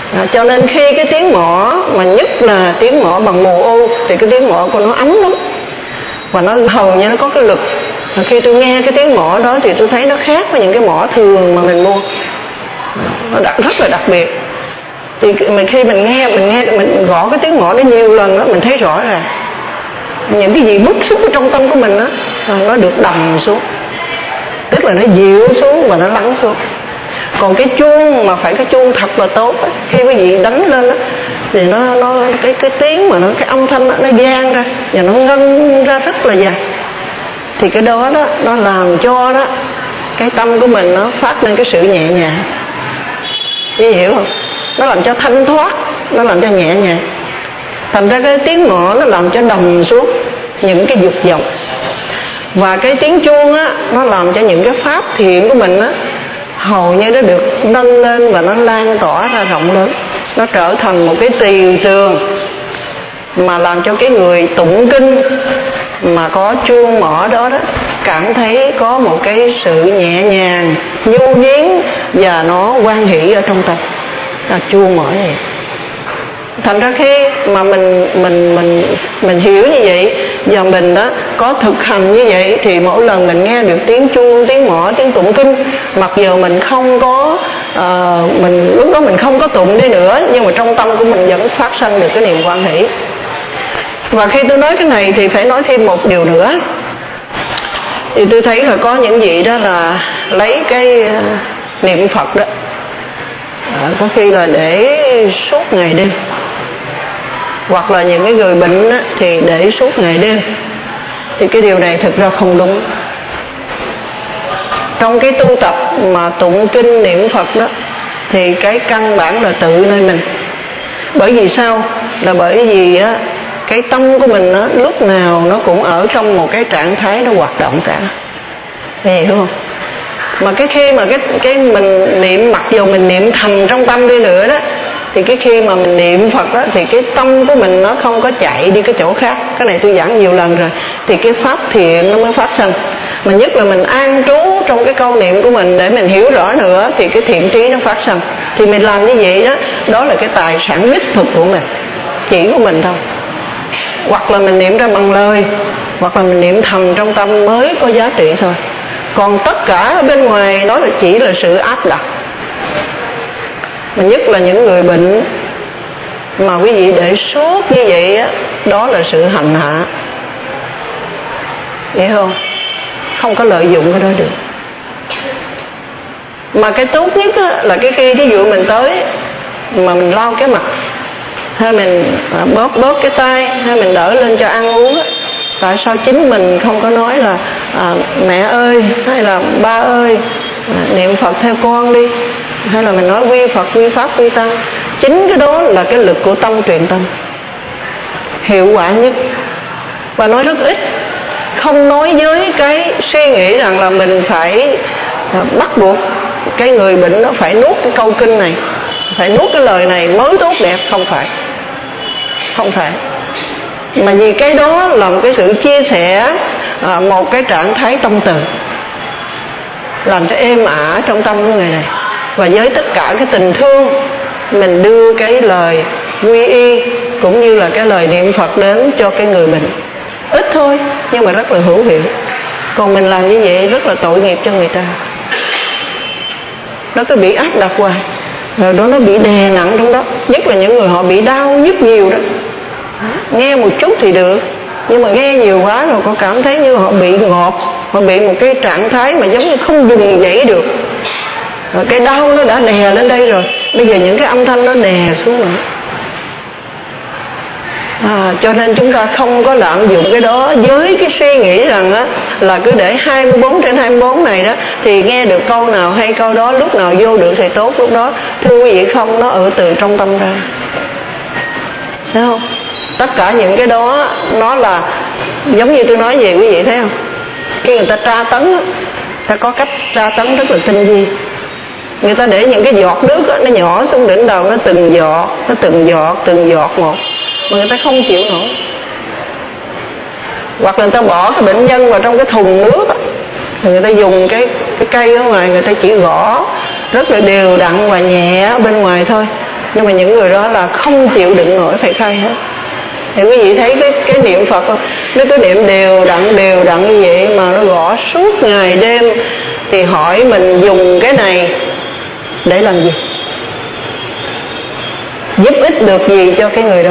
À, cho nên khi cái tiếng mõ, mà nhất là tiếng mõ bằng mù u, thì cái tiếng mõ của nó ấm lắm, và nó hầu như nó có cái lực. Và khi tôi nghe cái tiếng mõ đó thì tôi thấy nó khác với những cái mõ thường mà mình mua, nó đặc, rất là đặc biệt. Thì mình khi mình nghe mình nghe mình gõ cái tiếng mõ đó nhiều lần đó, mình thấy rõ ràng những cái gì bức xúc ở trong tâm của mình đó, nó được đầm xuống, tức là nó dịu xuống và nó lắng xuống. Còn cái chuông mà phải cái chuông thật là tốt ấy, khi quý vị đánh lên đó, thì nó nó cái cái tiếng mà nó cái âm thanh đó, nó vang ra và nó ngân ra rất là dài, thì cái đó đó nó làm cho đó cái tâm của mình nó phát lên cái sự nhẹ nhàng. Quý vị hiểu không? Nó làm cho thanh thoát, nó làm cho nhẹ nhàng. Thành ra cái tiếng mõ nó làm cho đầm xuống những cái dục vọng. Và cái tiếng chuông á, nó làm cho những cái pháp thiện của mình á, hầu như nó được nâng lên và nó lan tỏa ra rộng lớn. Nó trở thành một cái tiền trường mà làm cho cái người tụng kinh mà có chuông mõ đó đó cảm thấy có một cái sự nhẹ nhàng, nhu nhuyến và nó hoan hỷ ở trong tâm. Là chuông mõ vậy. Thành ra khi mà mình mình mình mình hiểu như vậy và mình đó có thực hành như vậy, thì mỗi lần mình nghe được tiếng chuông, tiếng mõ, tiếng tụng kinh, mặc dù mình không có uh, mình lúc đó mình không có tụng đi nữa, nhưng mà trong tâm của mình vẫn phát sinh được cái niềm hoan hỷ. Và khi tôi nói cái này thì phải nói thêm một điều nữa. Thì tôi thấy là có những vị đó là lấy cái uh, niệm Phật đó, à, có khi là để suốt ngày đêm, hoặc là những cái người bệnh á, thì để suốt ngày đêm. Thì cái điều này thực ra không đúng. Trong cái tu tập mà tụng kinh niệm Phật đó, thì cái căn bản là tự nơi mình. Bởi vì sao? Là bởi vì á, cái tâm của mình á, lúc nào nó cũng ở trong một cái trạng thái nó hoạt động cả. Hiểu không? Mà cái khi mà cái cái mình niệm, mặc dù mình niệm thầm trong tâm đi nữa đó, thì cái khi mà mình niệm Phật đó, thì cái tâm của mình nó không có chạy đi cái chỗ khác. Cái này tôi giảng nhiều lần rồi. Thì cái pháp thiện nó mới phát sinh. Mà nhất là mình an trú trong cái câu niệm của mình để mình hiểu rõ nữa, thì cái thiện trí nó phát sinh. Thì mình làm như vậy đó, đó là cái tài sản đích thực của mình, chỉ của mình thôi. Hoặc là mình niệm ra bằng lời, hoặc là mình niệm thầm trong tâm mới có giá trị thôi. Còn tất cả ở bên ngoài đó là chỉ là sự áp đặt. Mà nhất là những người bệnh mà quý vị để suốt như vậy á, đó là sự hành hạ. Hiểu không? Không có lợi dụng cái đó được. Mà cái tốt nhất á, là cái khi ví dụ mình tới mà mình lau cái mặt, hay mình bóp bóp cái tay, hay mình đỡ lên cho ăn uống á, tại sao chính mình không có nói là à, mẹ ơi hay là ba ơi, à, niệm Phật theo con đi, hay là mình nói quy Phật quy Pháp quy Tăng. Chính cái đó là cái lực của tâm truyền tâm, hiệu quả nhất. Và nói rất ít, không nói với cái suy nghĩ rằng là mình phải à, bắt buộc cái người bệnh nó phải nuốt cái câu kinh này, phải nuốt cái lời này mới tốt đẹp. Không phải, không phải. Mà vì cái đó là một cái sự chia sẻ, à, một cái trạng thái tâm từ, làm cho êm ả trong tâm của người này. Và với tất cả cái tình thương, mình đưa cái lời quy y cũng như là cái lời niệm Phật đến cho cái người bệnh. Ít thôi nhưng mà rất là hữu hiệu. Còn mình làm như vậy rất là tội nghiệp cho người ta. Nó cứ bị áp đặt hoài, rồi đó nó bị đè nặng trong đó. Nhất là những người họ bị đau nhức nhiều đó, nghe một chút thì được, nhưng mà nghe nhiều quá rồi có cảm thấy như họ bị ngộp, họ bị một cái trạng thái mà giống như không dùng dãy được. Rồi cái đau nó đã đè lên đây rồi, bây giờ những cái âm thanh nó đè xuống nữa. À, cho nên chúng ta không có lạm dụng cái đó với cái suy nghĩ rằng á, là cứ để hai mươi bốn trên hai mươi bốn này đó, thì nghe được câu nào hay câu đó, lúc nào vô được thì tốt lúc đó. Thưa quý vị, không, nó ở từ trong tâm ra. Thấy không? Tất cả những cái đó nó là giống như tôi nói về quý vị thấy không? Khi người ta tra tấn, ta có cách tra tấn rất là tinh vi. Người ta để những cái giọt nước đó, nó nhỏ xuống đỉnh đầu, nó từng giọt, nó từng giọt, từng giọt một, mà người ta không chịu nổi. Hoặc là người ta bỏ cái bệnh nhân vào trong cái thùng nước đó, thì người ta dùng cái, cái cây ở ngoài, người ta chỉ gõ rất là đều đặn và nhẹ ở bên ngoài thôi. Nhưng mà những người đó là không chịu đựng nổi phải khai hết. Thì quý vị thấy cái, cái niệm Phật không? Nó cứ niệm đều đặn đều đặn như vậy mà nó gõ suốt ngày đêm. Thì hỏi mình dùng cái này để làm gì? Giúp ích được gì cho cái người đó?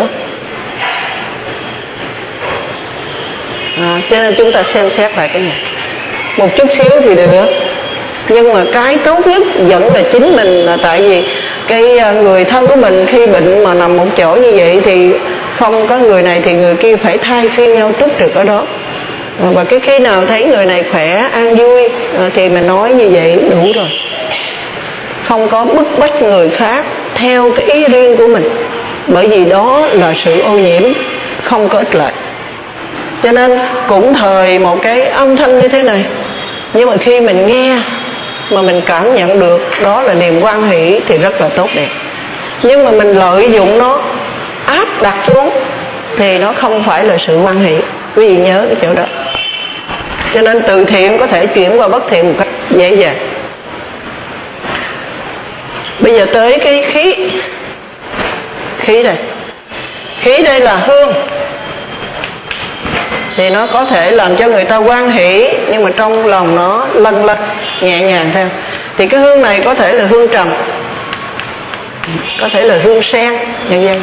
À, cho nên chúng ta xem xét lại cái này một chút xíu thì được. Nhưng mà cái tốt nhất vẫn là chính mình, là tại vì cái người thân của mình khi bệnh mà nằm một chỗ như vậy thì không có người này thì người kia phải thay phiên nhau túc trực ở đó. Và cái khi nào thấy người này khỏe, an vui thì mình nói như vậy đủ rồi. Không có bức bách người khác theo cái ý riêng của mình, bởi vì đó là sự ô nhiễm, không có ích lợi. Cho nên cũng thời một cái âm thanh như thế này, nhưng mà khi mình nghe mà mình cảm nhận được đó là niềm hoan hỷ thì rất là tốt đẹp. Nhưng mà mình lợi dụng nó áp đặt xuống thì nó không phải là sự hoan hỷ. Quý vị nhớ cái chỗ đó. Cho nên từ thiện có thể chuyển qua bất thiện một cách dễ dàng. Bây giờ tới cái khí. Khí đây. Khí đây là hương. Thì nó có thể làm cho người ta hoan hỷ, nhưng mà trong lòng nó lân lân nhẹ nhàng theo. Thì cái hương này có thể là hương trầm, có thể là hương sen, như vậy.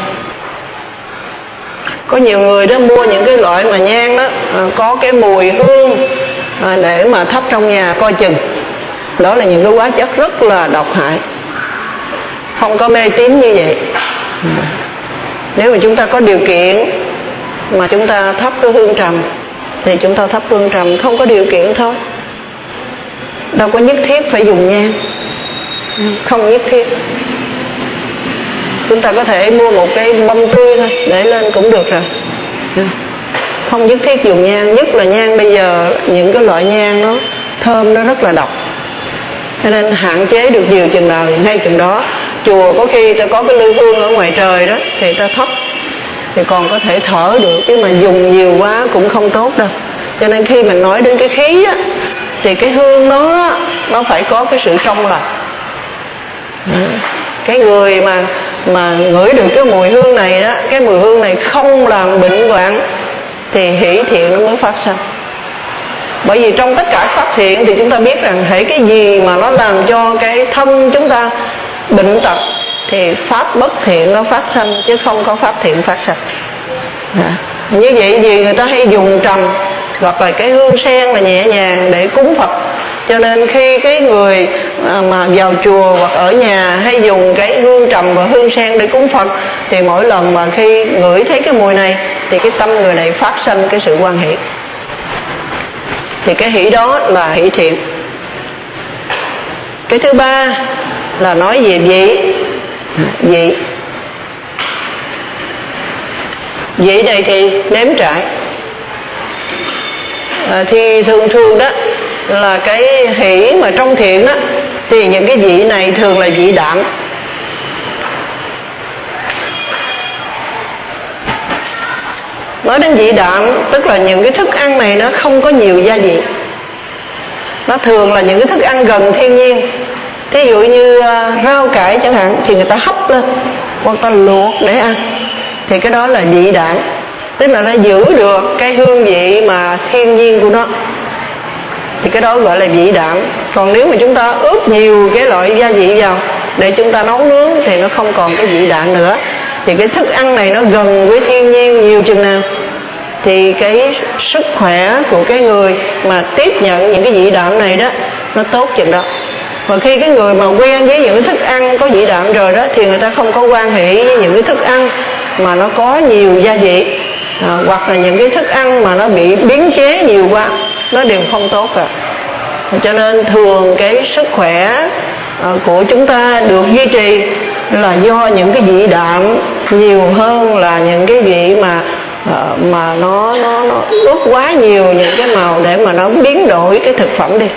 Có nhiều người đó mua những cái loại mà nhang đó có cái mùi hương để mà thắp trong nhà coi chừng. Đó là những cái hóa chất rất là độc hại. Không có mê tín như vậy. Nếu mà chúng ta có điều kiện mà chúng ta thắp cái hương trầm thì chúng ta thắp hương trầm, không có điều kiện thôi. Đâu có nhất thiết phải dùng nhang, không nhất thiết. Chúng ta có thể mua một cái bông tươi thôi để lên cũng được rồi, không nhất thiết dùng nhang. Nhất là nhang bây giờ những cái loại nhang nó thơm, nó rất là độc, cho nên hạn chế được nhiều chừng nào thì ngay chừng đó. Chùa có khi ta có cái lư hương ở ngoài trời đó thì ta thắp thì còn có thể thở được, chứ mà dùng nhiều quá cũng không tốt đâu. Cho nên khi mình nói đến cái khí á, thì cái hương nó nó phải có cái sự trong lành. Cái người mà mà ngửi được cái mùi hương này đó, cái mùi hương này không làm bệnh hoạn thì hỷ thiện nó mới phát sinh. Bởi vì trong tất cả pháp thiện thì chúng ta biết rằng hễ cái gì mà nó làm cho cái thân chúng ta bệnh tật thì pháp bất thiện nó phát sinh, chứ không có pháp thiện phát sinh. À, như vậy vì người ta hay dùng trầm hoặc là cái hương sen là nhẹ nhàng để cúng Phật. Cho nên khi cái người mà vào chùa hoặc ở nhà hay dùng cái hương trầm và hương sen để cúng Phật thì mỗi lần mà khi ngửi thấy cái mùi này thì cái tâm người này phát sinh cái sự hoan hỷ. Thì cái hỷ đó là hỷ thiện. Cái thứ ba là nói về vị. Vị Vị này thì nếm trải. à, Thì thường thường đó là cái hỷ mà trong thiện đó, thì những cái vị này thường là vị đạm. Nói đến vị đạm tức là những cái thức ăn này nó không có nhiều gia vị. Nó thường là những cái thức ăn gần thiên nhiên. Ví dụ như rau cải chẳng hạn thì người ta hấp lên hoặc ta luộc để ăn, thì cái đó là vị đạm, tức là nó giữ được cái hương vị mà thiên nhiên của nó, thì cái đó gọi là vị đạm. Còn nếu mà chúng ta ướp nhiều cái loại gia vị vào để chúng ta nấu nướng thì nó không còn cái vị đạm nữa. Thì cái thức ăn này nó gần với thiên nhiên nhiều chừng nào thì cái sức khỏe của cái người mà tiếp nhận những cái vị đạm này đó nó tốt chừng đó. Và khi cái người mà quen với những cái thức ăn có vị đạm rồi đó thì người ta không có hoan hỷ với những cái thức ăn mà nó có nhiều gia vị, à, hoặc là những cái thức ăn mà nó bị biến chế nhiều quá, nó đều không tốt rồi. Cho nên thường cái sức khỏe à, của chúng ta được duy trì là do những cái vị đạm nhiều hơn là những cái vị mà à, mà nó nó nó ướp quá nhiều những cái màu để mà nó biến đổi cái thực phẩm đi.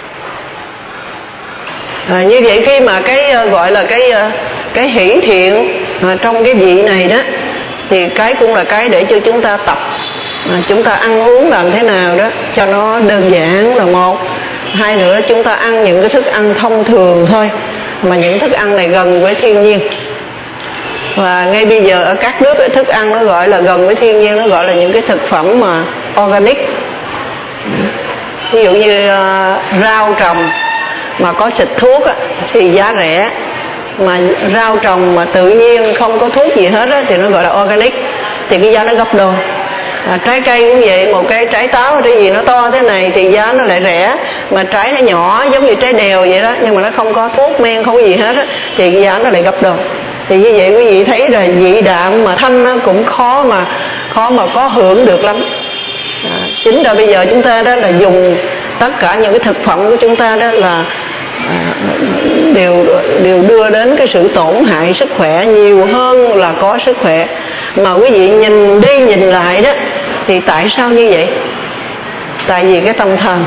À, như vậy khi mà cái uh, gọi là cái uh, cái hỷ thiện uh, trong cái vị này đó thì cái cũng là cái để cho chúng ta tập. À, chúng ta ăn uống làm thế nào đó cho nó đơn giản là một. Hai nữa chúng ta ăn những cái thức ăn thông thường thôi, mà những thức ăn này gần với thiên nhiên. Và ngay bây giờ ở các nước cái thức ăn nó gọi là gần với thiên nhiên, nó gọi là những cái thực phẩm mà organic. Ví dụ như uh, rau trồng mà có xịt thuốc á, thì giá rẻ, mà rau trồng mà tự nhiên không có thuốc gì hết á, thì nó gọi là organic, thì cái giá nó gấp đôi. À, trái cây cũng vậy, một cái trái táo cái gì nó to thế này thì giá nó lại rẻ, mà trái nó nhỏ giống như trái đèo vậy đó, nhưng mà nó không có thuốc men không có gì hết á, thì cái giá nó lại gấp đôi. Thì như vậy quý vị thấy là vị đạm mà thanh nó cũng khó mà khó mà có hưởng được lắm. À, chính là bây giờ chúng ta đó là dùng tất cả những cái thực phẩm của chúng ta đó là à, đều đều đưa đến cái sự tổn hại sức khỏe nhiều hơn là có sức khỏe. Mà quý vị nhìn đi nhìn lại đó, thì tại sao như vậy? Tại vì cái tâm thần,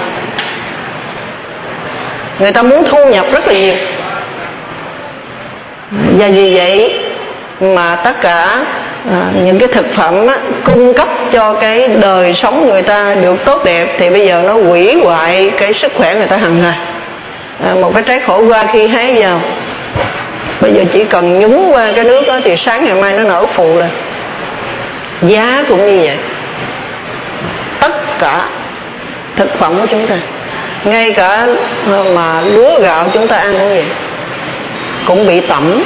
người ta muốn thu nhập rất là nhiều, và vì vậy mà tất cả à, những cái thực phẩm á, cung cấp cho cái đời sống người ta được tốt đẹp, thì bây giờ nó hủy hoại cái sức khỏe người ta hàng ngày. À, một cái trái khổ qua khi hái vào, bây giờ chỉ cần nhúng qua cái nước đó thì sáng ngày mai nó nở phù lên. Giá cũng như vậy. Tất cả thực phẩm của chúng ta, ngay cả mà lúa gạo chúng ta ăn cũng vậy, cũng bị tẩm.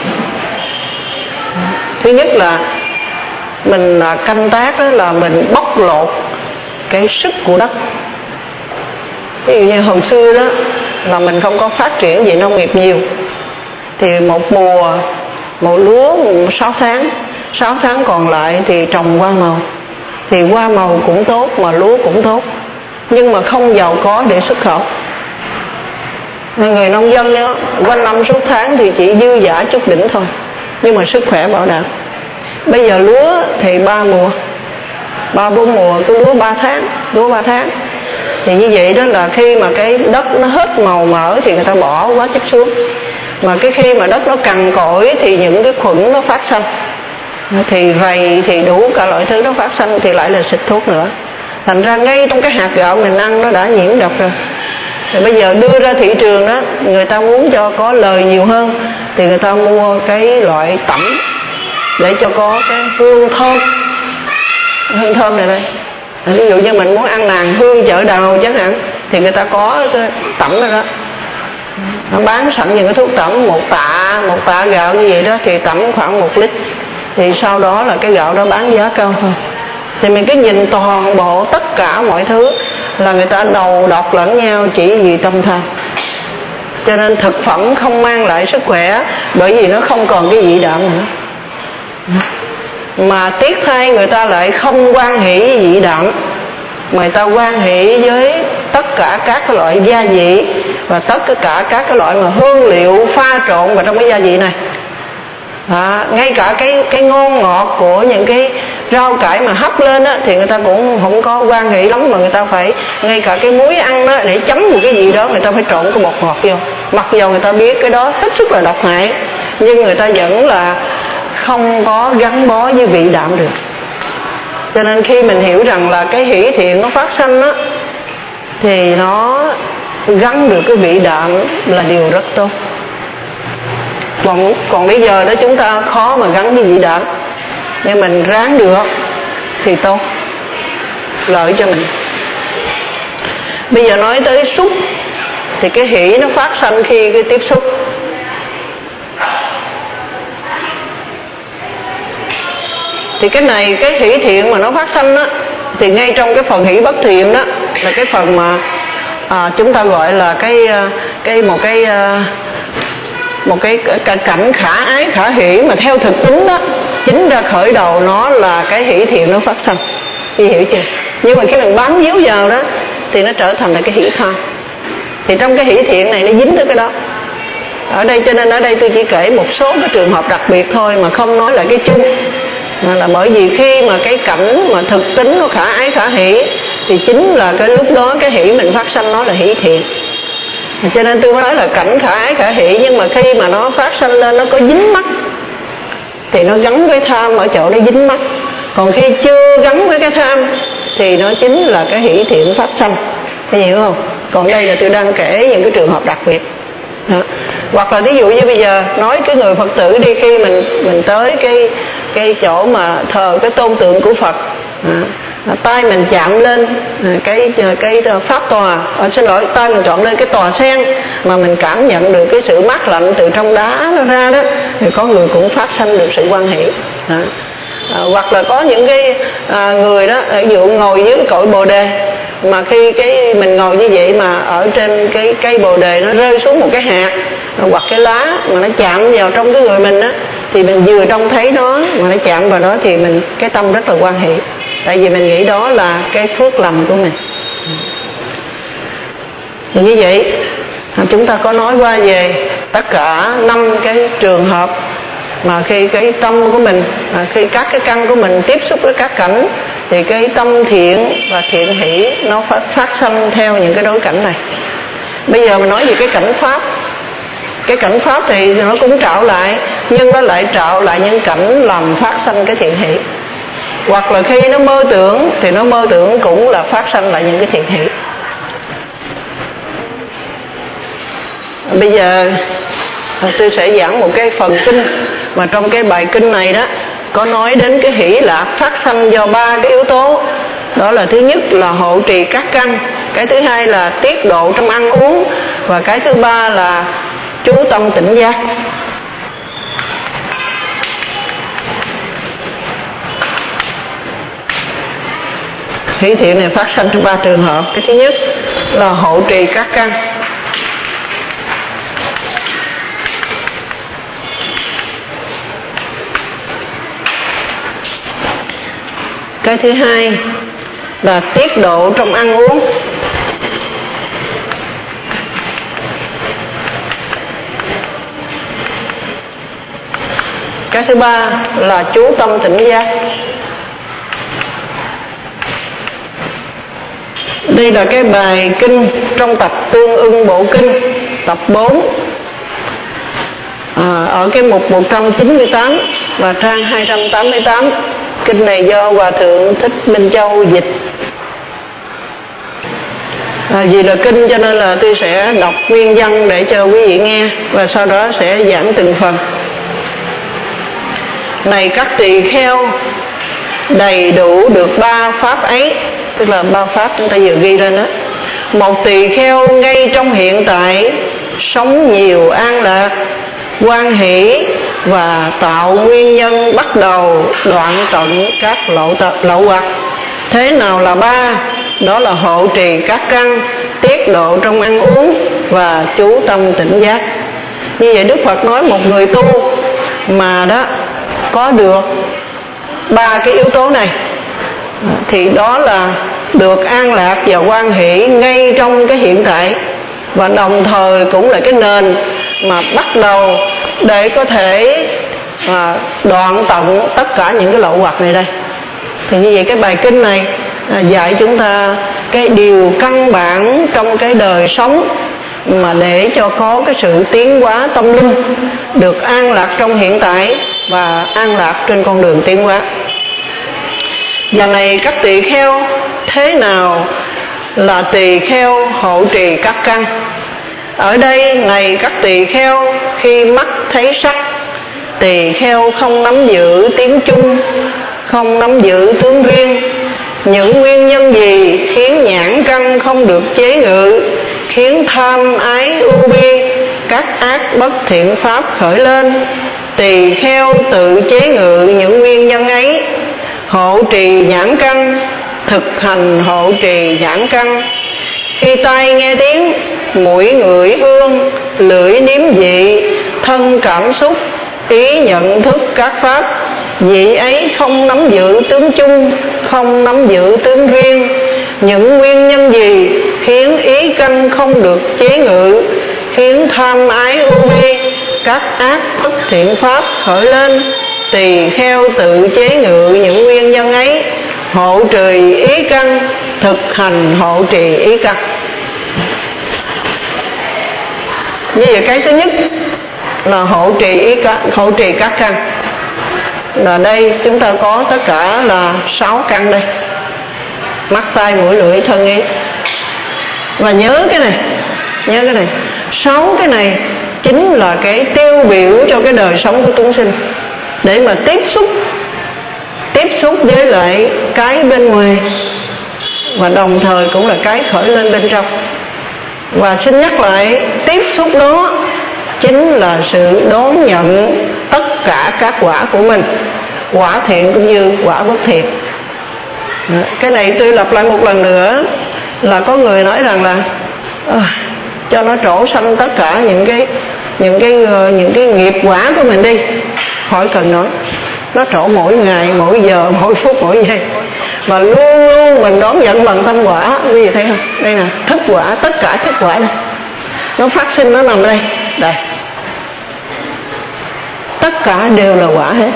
Thứ nhất là mình canh tác đó là mình bóc lột cái sức của đất. Ví dụ như hồi xưa đó là mình không có phát triển về nông nghiệp nhiều, thì một mùa một lúa sáu tháng, sáu tháng còn lại thì trồng hoa màu, thì hoa màu cũng tốt mà lúa cũng tốt, nhưng mà không giàu có để xuất khẩu. Người nông dân đó, quanh năm suốt tháng thì chỉ dư dả chút đỉnh thôi, nhưng mà sức khỏe bảo đảm. Bây giờ lúa thì ba mùa, ba bốn mùa, cái lúa ba tháng, lúa ba tháng. Thì như vậy đó là khi mà cái đất nó hết màu mỡ thì người ta bỏ hóa chất xuống, mà cái khi mà đất nó cằn cỗi thì những cái khuẩn nó phát sanh, thì rầy thì đủ cả loại thứ nó phát sanh, thì lại là xịt thuốc nữa. Thành ra ngay trong cái hạt gạo mình ăn nó đã nhiễm độc rồi. Rồi bây giờ đưa ra thị trường đó, người ta muốn cho có lời nhiều hơn thì người ta mua cái loại tẩm để cho có cái hương thơm, hương thơm này đây. Ví dụ như mình muốn ăn nàng hương chợ đầu chẳng hạn, thì người ta có cái tẩm đó đó, nó bán sẵn những cái thuốc tẩm, một tạ một tạ gạo như vậy đó thì tẩm khoảng một lít, thì sau đó là cái gạo đó bán giá cao hơn. Thì mình cứ nhìn toàn bộ tất cả mọi thứ là người ta đầu độc lẫn nhau chỉ vì tâm tham. Cho nên thực phẩm không mang lại sức khỏe, bởi vì nó không còn cái vị đạm nữa. Mà tiếc thay người ta lại không hoan hỷ với vị đạm, mà người ta hoan hỷ với tất cả các cái loại gia vị và tất cả các cái loại mà hương liệu pha trộn vào trong cái gia vị này. À, ngay cả cái cái ngon ngọt của những cái rau cải mà hấp lên á, thì người ta cũng không có hoan hỷ lắm, mà người ta phải ngay cả cái muối ăn đó để chấm một cái gì đó, người ta phải trộn cái bột ngọt vô. Mặc dù người ta biết cái đó hết sức là độc hại, nhưng người ta vẫn là không có gắn bó với vị đạm được. Cho nên khi mình hiểu rằng là cái hỷ thiện nó phát sanh á, thì nó gắn được cái vị đạm là điều rất tốt. Còn, còn bây giờ đó chúng ta khó mà gắn với vị đạm, nhưng mình ráng được thì tốt, lợi cho mình. Bây giờ nói tới xúc, thì cái hỷ nó phát sanh khi cái tiếp xúc. Thì cái này, cái hỷ thiện mà nó phát sanh á, thì ngay trong cái phần hỷ bất thiện đó là cái phần mà à, chúng ta gọi là cái cái một cái một cái cảnh khả ái khả hỷ, mà theo thực tính đó, chính ra khởi đầu nó là cái hỷ thiện nó phát sanh. Chị hiểu chưa? Nhưng mà khi mình bám víu vào đó thì nó trở thành là cái hỷ tham. Thì trong cái hỷ thiện này nó dính tới cái đó. Ở đây cho nên ở đây tôi chỉ kể một số cái trường hợp đặc biệt thôi, mà không nói là cái chung. Là bởi vì khi mà cái cảnh mà thực tính nó khả ái khả hỷ, thì chính là cái lúc đó cái hỷ mình phát sanh nó là hỷ thiện. Cho nên tôi nói là cảnh khả ái khả hỷ, nhưng mà khi mà nó phát sanh lên nó có dính mắc thì nó gắn với tham ở chỗ nó dính mắc. Còn khi chưa gắn với cái tham thì nó chính là cái hỷ thiện phát sanh. Thấy hiểu không? Còn đây là tôi đang kể những cái trường hợp đặc biệt đó. Hoặc là ví dụ như bây giờ nói cái người Phật tử đi, khi mình mình tới cái cái chỗ mà thờ cái tôn tượng của Phật, à, tay mình chạm lên à, cái cái pháp tòa, à, xin lỗi, tay mình chạm lên cái tòa sen mà mình cảm nhận được cái sự mát lạnh từ trong đá nó ra đó, thì có người cũng phát sanh được sự hoan hỷ. À, à, hoặc là có những cái à, người đó, ví dụ ngồi dưới cái cội bồ đề, mà khi cái mình ngồi như vậy mà ở trên cái cây bồ đề nó rơi xuống một cái hạt hoặc cái lá mà nó chạm vào trong cái người mình á, thì mình vừa trông thấy nó mà nó chạm vào đó thì mình cái tâm rất là hoan hỷ, tại vì mình nghĩ đó là cái phước lành của mình. Thì như vậy chúng ta có nói qua về tất cả năm cái trường hợp mà khi cái tâm của mình, khi các cái căn của mình tiếp xúc với các cảnh, thì cái tâm thiện và thiện hỷ nó phát, phát sanh theo những cái đối cảnh này. Bây giờ mình nói về cái cảnh pháp. Cái cảnh pháp thì nó cũng trạo lại, nhưng nó lại trạo lại những cảnh làm phát sanh cái thiện hỷ. Hoặc là khi nó mơ tưởng thì nó mơ tưởng cũng là phát sanh lại những cái thiện hỷ. Bây giờ tôi sẽ giảng một cái phần kinh mà trong cái bài kinh này đó có nói đến cái hỷ lạc phát sanh do ba cái yếu tố. Đó là thứ nhất là hộ trì các căn, cái thứ hai là tiết độ trong ăn uống, và cái thứ ba là chú tâm tỉnh giác. Hỷ thiện này phát sanh trong ba trường hợp. Cái thứ nhất là hộ trì các căn. Cái thứ hai là tiết độ trong ăn uống. Cái thứ ba là chú tâm tỉnh giác. Đây là cái bài kinh trong tập Tương Ưng Bộ Kinh tập bốn, à, ở cái mục một trăm chín mươi tám và trang hai trăm tám mươi tám. Kinh này do Hòa Thượng Thích Minh Châu dịch. À, vì là kinh cho nên là tôi sẽ đọc nguyên văn để cho quý vị nghe, và sau đó sẽ giảng từng phần. Này các tỳ kheo, đầy đủ được ba pháp ấy, tức là ba pháp chúng ta vừa ghi lên đó. Một tỳ kheo ngay trong hiện tại sống nhiều an lạc, hoan hỷ và tạo nguyên nhân bắt đầu đoạn tận các lậu lậu hoặc. Thế nào là ba? Đó là hộ trì các căn, tiết độ trong ăn uống và chú tâm tỉnh giác. Như vậy Đức Phật nói một người tu mà đó có được ba cái yếu tố này thì đó là được an lạc và hoan hỷ ngay trong cái hiện tại, và đồng thời cũng là cái nền mà bắt đầu để có thể à, đoạn tận tất cả những cái lậu hoặc này đây. Thì như vậy cái bài kinh này à, dạy chúng ta cái điều căn bản trong cái đời sống mà để cho có cái sự tiến hóa tâm linh, được an lạc trong hiện tại và an lạc trên con đường tiến hóa. Và này các tỳ kheo, thế nào là tỳ kheo hộ trì các căn? Ở đây này các tỳ kheo, khi mắt thấy sắc, tỳ kheo không nắm giữ tiếng chung, không nắm giữ tướng riêng. Những nguyên nhân gì khiến nhãn căn không được chế ngự, khiến tham ái ưu bi, các ác bất thiện pháp khởi lên? Tỳ kheo tự chế ngự những nguyên nhân ấy, hộ trì nhãn căn, thực hành hộ trì nhãn căn. Khi tai nghe tiếng, mũi ngửi hương, lưỡi nếm vị, thân cảm xúc, ý nhận thức các pháp, vị ấy không nắm giữ tướng chung, không nắm giữ tướng riêng. Những nguyên nhân gì khiến ý căn không được chế ngự, khiến tham ái ưu bi, các ác bất thiện pháp khởi lên? Tỳ kheo tự chế ngự những nguyên nhân ấy, hộ trì ý căn, thực hành hộ trì ý căn. Như vậy cái thứ nhất là hộ trì ý căn, hộ trì các căn. Là đây chúng ta có tất cả là sáu căn đây: mắt, tai, mũi, lưỡi, thân, ý. Và nhớ cái này, nhớ cái này, sáu cái này chính là cái tiêu biểu cho cái đời sống của chúng sinh, để mà tiếp xúc tiếp xúc với lại cái bên ngoài, và đồng thời cũng là cái khởi lên bên trong. Và xin nhắc lại, tiếp xúc đó chính là sự đón nhận tất cả các quả của mình, quả thiện cũng như quả bất thiện. Cái này tôi lặp lại một lần nữa, là có người nói rằng là à, cho nó trổ sanh tất cả những cái những cái những cái nghiệp quả của mình đi, khỏi cần nói, nó trổ mỗi ngày, mỗi giờ, mỗi phút, mỗi giây, mà luôn luôn mình đón nhận bằng tâm quả. Quý vị thấy không? Đây nè, thức quả, tất cả thức quả này nó phát sinh, nó nằm đây, đây, tất cả đều là quả hết,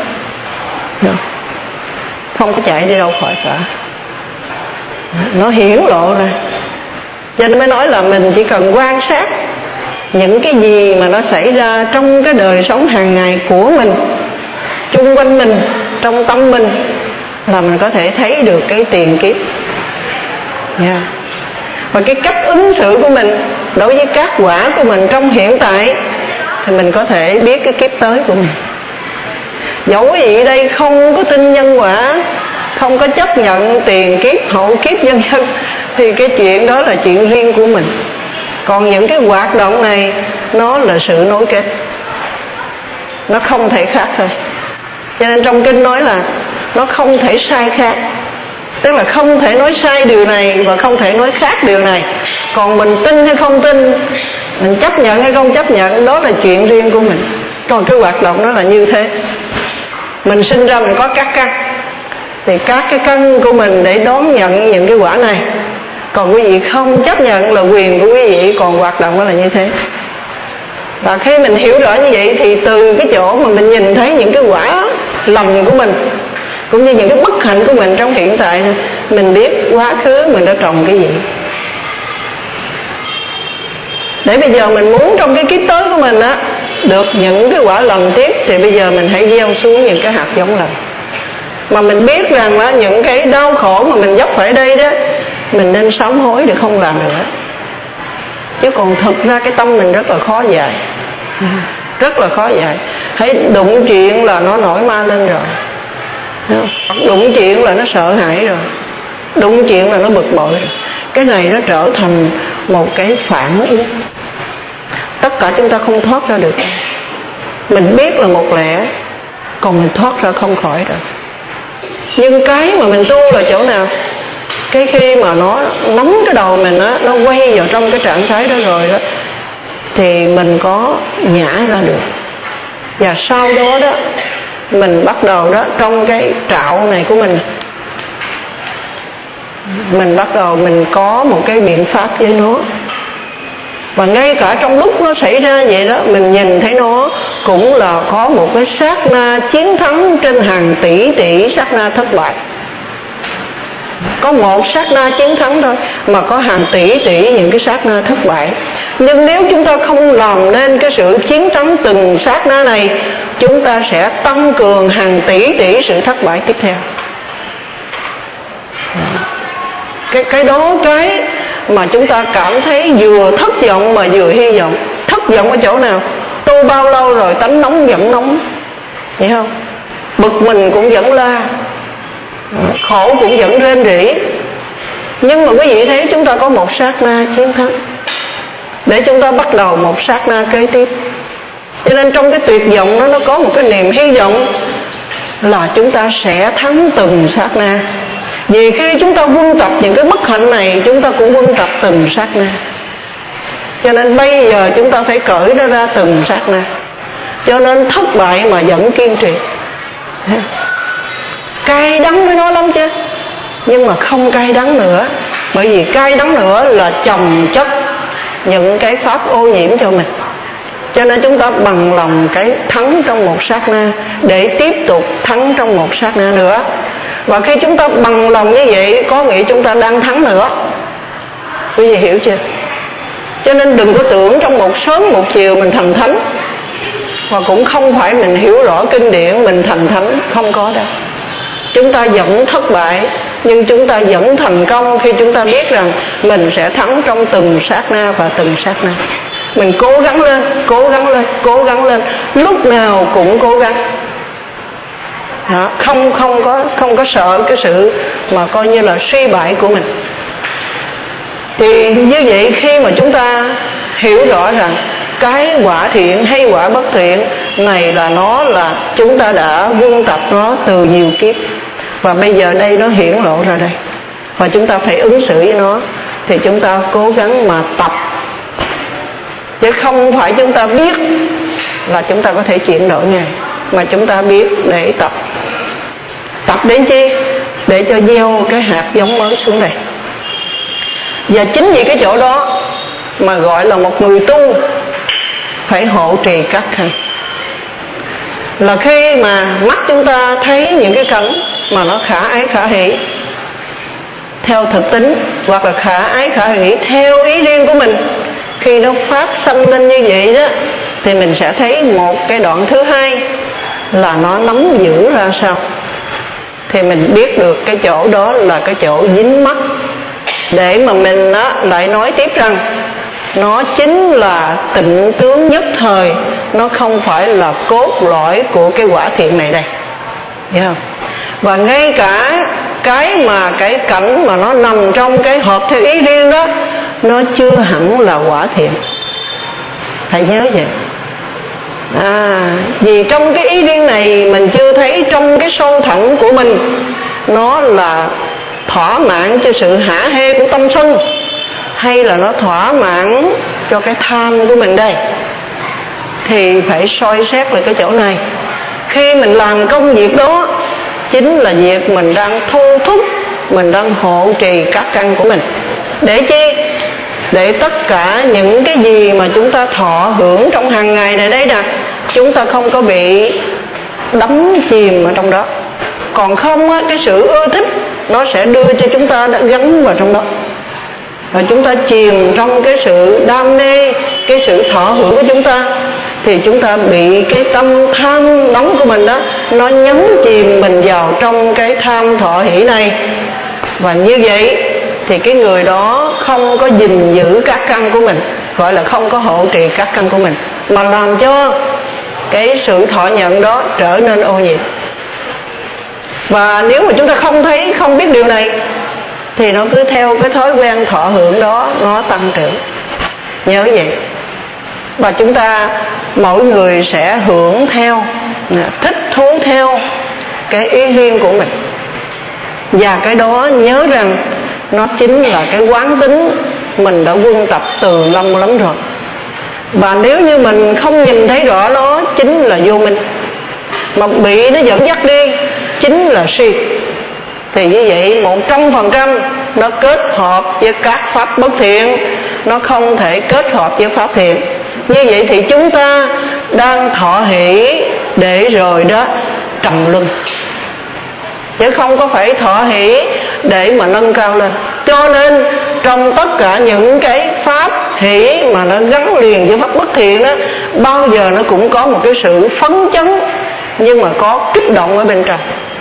không có chạy đi đâu khỏi cả, nó hiển lộ ra. Cho nên mới nói là mình chỉ cần quan sát những cái gì mà nó xảy ra trong cái đời sống hàng ngày của mình, chung quanh mình, trong tâm mình, là mình có thể thấy được cái tiền kiếp. Yeah. Và cái cách ứng xử của mình đối với các quả của mình trong hiện tại, thì mình có thể biết cái kiếp tới của mình. Dẫu gì đây không có tin nhân quả, không có chấp nhận tiền kiếp, hậu kiếp, vân vân, thì cái chuyện đó là chuyện riêng của mình. Còn những cái hoạt động này nó là sự nối kết, nó không thể khác thôi. Cho nên trong kinh nói là nó không thể sai khác, tức là không thể nói sai điều này và không thể nói khác điều này. Còn mình tin hay không tin, mình chấp nhận hay không chấp nhận, đó là chuyện riêng của mình. Còn cái hoạt động đó là như thế. Mình sinh ra mình có các căn, thì các cái căn của mình để đón nhận những cái quả này. Còn quý vị không chấp nhận là quyền của quý vị, còn hoạt động đó là như thế. Và khi mình hiểu rõ như vậy, thì từ cái chỗ mà mình nhìn thấy những cái quả lầm của mình, cũng như những cái bất hạnh của mình trong hiện tại, mình biết quá khứ mình đã trồng cái gì, để bây giờ mình muốn trong cái kiếp tới của mình á được những cái quả lành tiếp, thì bây giờ mình hãy gieo xuống những cái hạt giống lành. Mà mình biết rằng là những cái đau khổ mà mình dốc phải đây đó, mình nên sám hối để không làm nữa. Chứ còn thực ra cái tâm mình rất là khó dạy, rất là khó dạy. Thấy đụng chuyện là nó nổi ma lên rồi, đụng chuyện là nó sợ hãi rồi, đụng chuyện là nó bực bội rồi. Cái này nó trở thành một cái phản ứng, tất cả chúng ta không thoát ra được. Mình biết là một lẽ, còn mình thoát ra không khỏi rồi. Nhưng cái mà mình tu là chỗ nào? Cái khi mà nó nắm cái đầu mình á, nó quay vào trong cái trạng thái đó rồi đó, thì mình có nhả ra được. Và sau đó đó, mình bắt đầu đó, trong cái trạo này của mình, mình bắt đầu mình có một cái biện pháp với nó. Và ngay cả trong lúc nó xảy ra vậy đó, mình nhìn thấy nó cũng là có một cái sát na chiến thắng trên hàng tỷ tỷ sát na thất bại. Có một sát na chiến thắng thôi, mà có hàng tỷ tỷ những cái sát na thất bại. Nhưng nếu chúng ta không làm nên cái sự chiến thắng từng sát na này, chúng ta sẽ tăng cường hàng tỷ tỷ sự thất bại tiếp theo. Cái, cái đó cái mà chúng ta cảm thấy vừa thất vọng mà vừa hy vọng. Thất vọng ở chỗ nào? Tu bao lâu rồi tánh nóng vẫn nóng, hiểu không? Bực mình cũng vẫn la, khổ cũng vẫn rên rỉ. Nhưng mà quý vị thấy chúng ta có một sát na chiến thắng, để chúng ta bắt đầu một sát na kế tiếp. Cho nên trong cái tuyệt vọng đó, nó có một cái niềm hy vọng là chúng ta sẽ thắng từng sát na. Vì khi chúng ta quân tập những cái bất hạnh này, chúng ta cũng quân tập từng sát na. Cho nên bây giờ chúng ta phải cởi nó ra từng sát na. Cho nên thất bại mà vẫn kiên trì, cay đắng với nó lắm chứ, nhưng mà không cay đắng nữa. Bởi vì cay đắng nữa là chồng chất những cái pháp ô nhiễm cho mình. Cho nên chúng ta bằng lòng cái thắng trong một sát na, để tiếp tục thắng trong một sát na nữa. Và khi chúng ta bằng lòng như vậy, có nghĩa chúng ta đang thắng nữa. Quý vị hiểu chưa? Cho nên đừng có tưởng trong một sớm một chiều mình thành thánh, và cũng không phải mình hiểu rõ kinh điển mình thành thánh, không có đâu. Chúng ta vẫn thất bại, nhưng chúng ta vẫn thành công khi chúng ta biết rằng mình sẽ thắng trong từng sát na và từng sát na. mình cố gắng lên, cố gắng lên, cố gắng lên, lúc nào cũng cố gắng. Đó, không không có không có sợ cái sự mà coi như là suy bại của mình. Thì như vậy, khi mà chúng ta hiểu rõ rằng cái quả thiện hay quả bất thiện này là nó là chúng ta đã quân tập nó từ nhiều kiếp, và bây giờ đây nó hiển lộ ra đây, và chúng ta phải ứng xử với nó, thì chúng ta cố gắng mà tập, chứ không phải chúng ta biết là chúng ta có thể chuyển đổi ngay, mà chúng ta biết để tập. Tập đến chi? Để cho gieo cái hạt giống mới xuống đây. Và chính vì cái chỗ đó mà gọi là một người tu phải hộ trì các căn. Là khi mà mắt chúng ta thấy những cái cảnh mà nó khả ái khả hỷ theo thực tính, hoặc là khả ái khả hỷ theo ý riêng của mình, khi nó phát sanh lên như vậy đó, thì mình sẽ thấy một cái đoạn thứ hai là nó nắm giữ ra sao. Thì mình biết được cái chỗ đó là cái chỗ dính mắc, để mà mình á, lại nói tiếp rằng nó chính là tịnh tướng nhất thời, nó không phải là cốt lõi của cái quả thiện này đây. Hiểu không? Và ngay cả cái mà cái cảnh mà nó nằm trong cái hợp theo ý riêng đó, nó chưa hẳn là quả thiện. Thầy nhớ vậy. À, vì trong cái ý riêng này mình chưa thấy trong cái sâu thẳm của mình nó là thỏa mãn cho sự hả hê của tâm sân, hay là nó thỏa mãn cho cái tham của mình đây. Thì phải soi xét lại cái chỗ này. Khi mình làm công việc đó chính là việc mình đang thu thúc, mình đang hộ trì các căn của mình. Để chi? Để tất cả những cái gì mà chúng ta thọ hưởng trong hàng ngày này đây nè, chúng ta không có bị đắm chìm ở trong đó. Còn không á, cái sự ưa thích nó sẽ đưa cho chúng ta đã gắn vào trong đó, và chúng ta chìm trong cái sự đam mê, cái sự thọ hưởng của chúng ta, thì chúng ta bị cái tâm tham nóng của mình đó, nó nhấn chìm mình vào trong cái tham thọ hỷ này. Và như vậy thì cái người đó không có gìn giữ các căn của mình, gọi là không có hộ trì các căn của mình, mà làm cho cái sự thọ nhận đó trở nên ô nhiễm. Và nếu mà chúng ta không thấy, không biết điều này, thì nó cứ theo cái thói quen thọ hưởng đó, nó tăng trưởng. Nhớ vậy. Và chúng ta mỗi người sẽ hưởng theo, thích thú theo cái ý riêng của mình. Và cái đó nhớ rằng nó chính là cái quán tính mình đã quân tập từ lâu lắm rồi. Và nếu như mình không nhìn thấy rõ nó, chính là vô minh, mà bị nó dẫn dắt đi chính là si. Thì như vậy một trăm phần trăm nó kết hợp với các pháp bất thiện, nó không thể kết hợp với pháp thiện. Như vậy thì chúng ta đang thọ hỷ để rồi đó trầm luân, chứ không có phải thọ hỷ để mà nâng cao lên. Cho nên trong tất cả những cái pháp hỷ mà nó gắn liền với pháp bất thiện đó, bao giờ nó cũng có một cái sự phấn chấn, nhưng mà có kích động ở bên trong.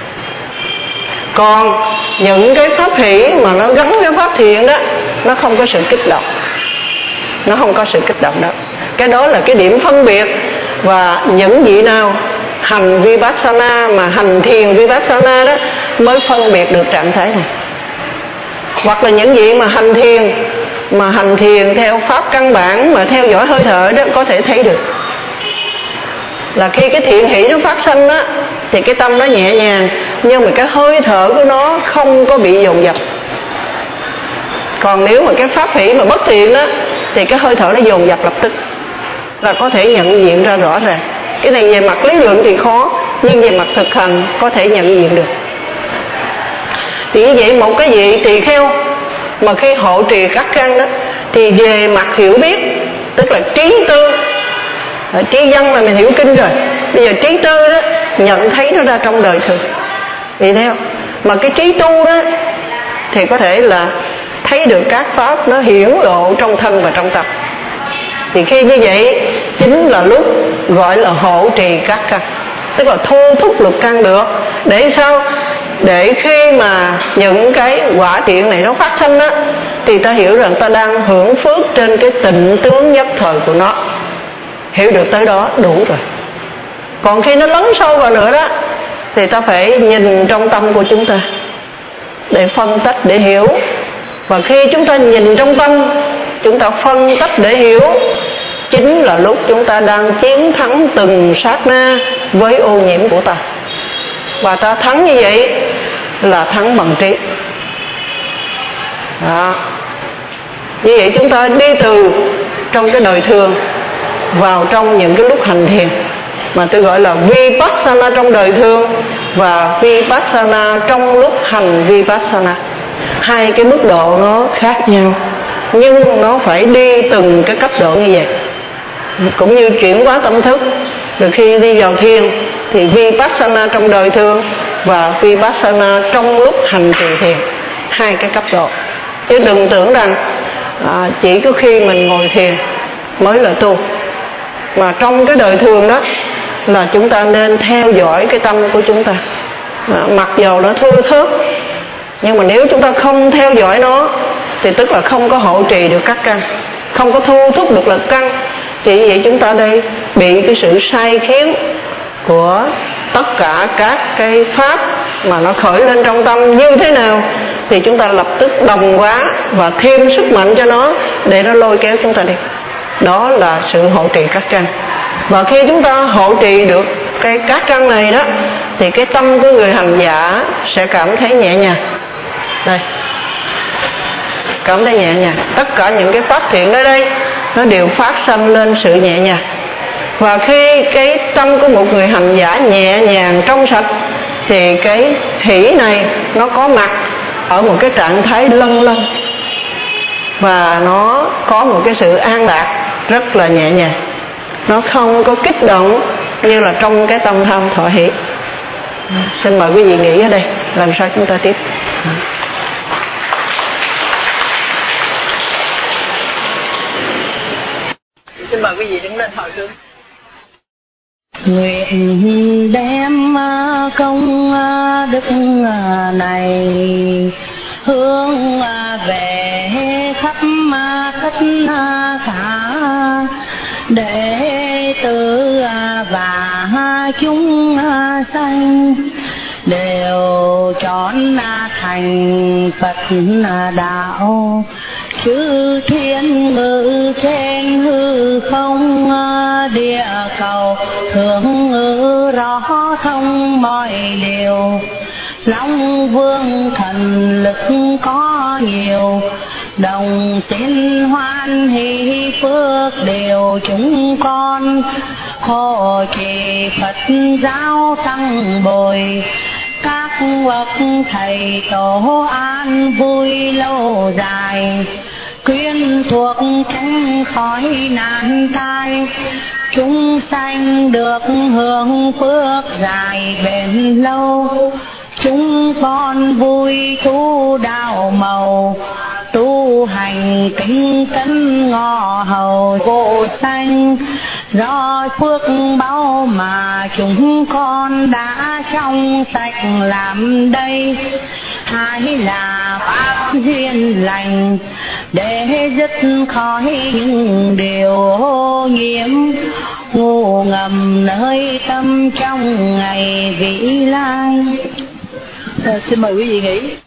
Còn những cái pháp hỷ mà nó gắn với pháp thiện đó, nó không có sự kích động, nó không có sự kích động đó. Cái đó là cái điểm phân biệt. Và những vị nào hành Vipassana, mà hành thiền Vipassana đó, mới phân biệt được trạng thái này. Hoặc là những vị mà hành thiền, mà hành thiền theo pháp căn bản, mà theo dõi hơi thở đó, có thể thấy được là khi cái thiện hỷ nó phát sinh đó, thì cái tâm nó nhẹ nhàng, nhưng mà cái hơi thở của nó không có bị dồn dập. Còn nếu mà cái pháp hỷ mà bất thiện đó, thì cái hơi thở nó dồn dập lập tức, là có thể nhận diện ra rõ ràng. Cái này về mặt lý luận thì khó, nhưng về mặt thực hành có thể nhận diện được. Thì như vậy một cái vị tỳ kheo mà khi hộ trì các căn đó, thì về mặt hiểu biết, tức là trí tư, trí văn là mình hiểu kinh rồi, bây giờ trí tư đó nhận thấy nó ra trong đời thường. Vì theo mà cái trí tu đó thì có thể là thấy được các pháp nó hiển lộ trong thân và trong tâm. Thì khi như vậy chính là lúc gọi là hộ trì các căn, tức là thu thúc lục căn được. Để sao? để khi mà những cái quả thiện này nó phát sinh á, thì ta hiểu rằng ta đang hưởng phước trên cái tịnh tướng nhất thời của nó. Hiểu được tới đó đủ rồi. Còn khi nó lấn sâu vào nữa đó, thì ta phải nhìn trong tâm của chúng ta để phân tích, để hiểu. Và khi chúng ta nhìn trong tâm, chúng ta phân tích để hiểu, chính là lúc chúng ta đang chiến thắng từng sát na với ô nhiễm của ta. Và ta thắng như vậy là thắng bằng trí. Đó. Như vậy chúng ta đi từ trong cái đời thường vào trong những cái lúc hành thiền, mà tôi gọi là Vipassana trong đời thường và Vipassana trong lúc hành Vipassana. Hai cái mức độ nó khác nhau, nhưng nó phải đi từng cái cấp độ như vậy. Cũng như chuyển hóa tâm thức, từ khi đi vào thiền thì Vipassana trong đời thường và Vipassana trong lúc hành trì thiền. Hai cái cấp độ. Chứ đừng tưởng rằng à, chỉ có khi mình ngồi thiền mới là tu. Mà trong cái đời thường đó là chúng ta nên theo dõi cái tâm của chúng ta. à, Mặc dầu nó thưa thớt, nhưng mà nếu chúng ta không theo dõi nó thì tức là không có hộ trì được các căn, không có thu thúc được lực căn. Chỉ vậy chúng ta đây bị cái sự sai khiến của tất cả các cái pháp mà nó khởi lên trong tâm như thế nào thì chúng ta lập tức đồng hóa và thêm sức mạnh cho nó để nó lôi kéo chúng ta đi. Đó là sự hộ trì các căn. Và khi chúng ta hộ trì được cái các căn này đó thì cái tâm của người hành giả sẽ cảm thấy nhẹ nhàng. Đây, cảm thấy nhẹ nhàng. Tất cả những cái pháp thiện ở đây nó đều phát sanh lên sự nhẹ nhàng. Và khi cái tâm của một người hành giả nhẹ nhàng trong sạch thì cái thủy này nó có mặt ở một cái trạng thái lân lân, và nó có một cái sự an lạc rất là nhẹ nhàng. Nó không có kích động như là trong cái tâm tham thọ hỷ. Xin mời quý vị nghĩ ở đây, làm sao chúng ta tiếp. Xin mời quý vị đứng lên hỏi trước. Nguyện đem công đức này hướng về khắp tất cả đệ tử và chúng sanh đều chọn thành Phật đạo. Chư thiên ngự trên hư không địa cầu hướng ngự rõ thông mọi điều. Long vương thần lực có nhiều, đồng xin hoan hỷ phước đều chúng con. Hộ trì Phật giáo tăng bồi, các bậc thầy tổ an vui lâu dài. Quyến thuộc tránh khỏi nạn tai, chúng sanh được hưởng phước dài bền lâu. Chúng con vui tu đạo màu, tu hành kính cẩn ngọ hầu vô sanh. Do phước báu mà chúng con đã trong sạch làm đây, hai là pháp duyên lành để dứt khỏi những điều ô nhiễm ngủ ngầm nơi tâm trong ngày vĩ lai. À, xin mời quý vị nghỉ.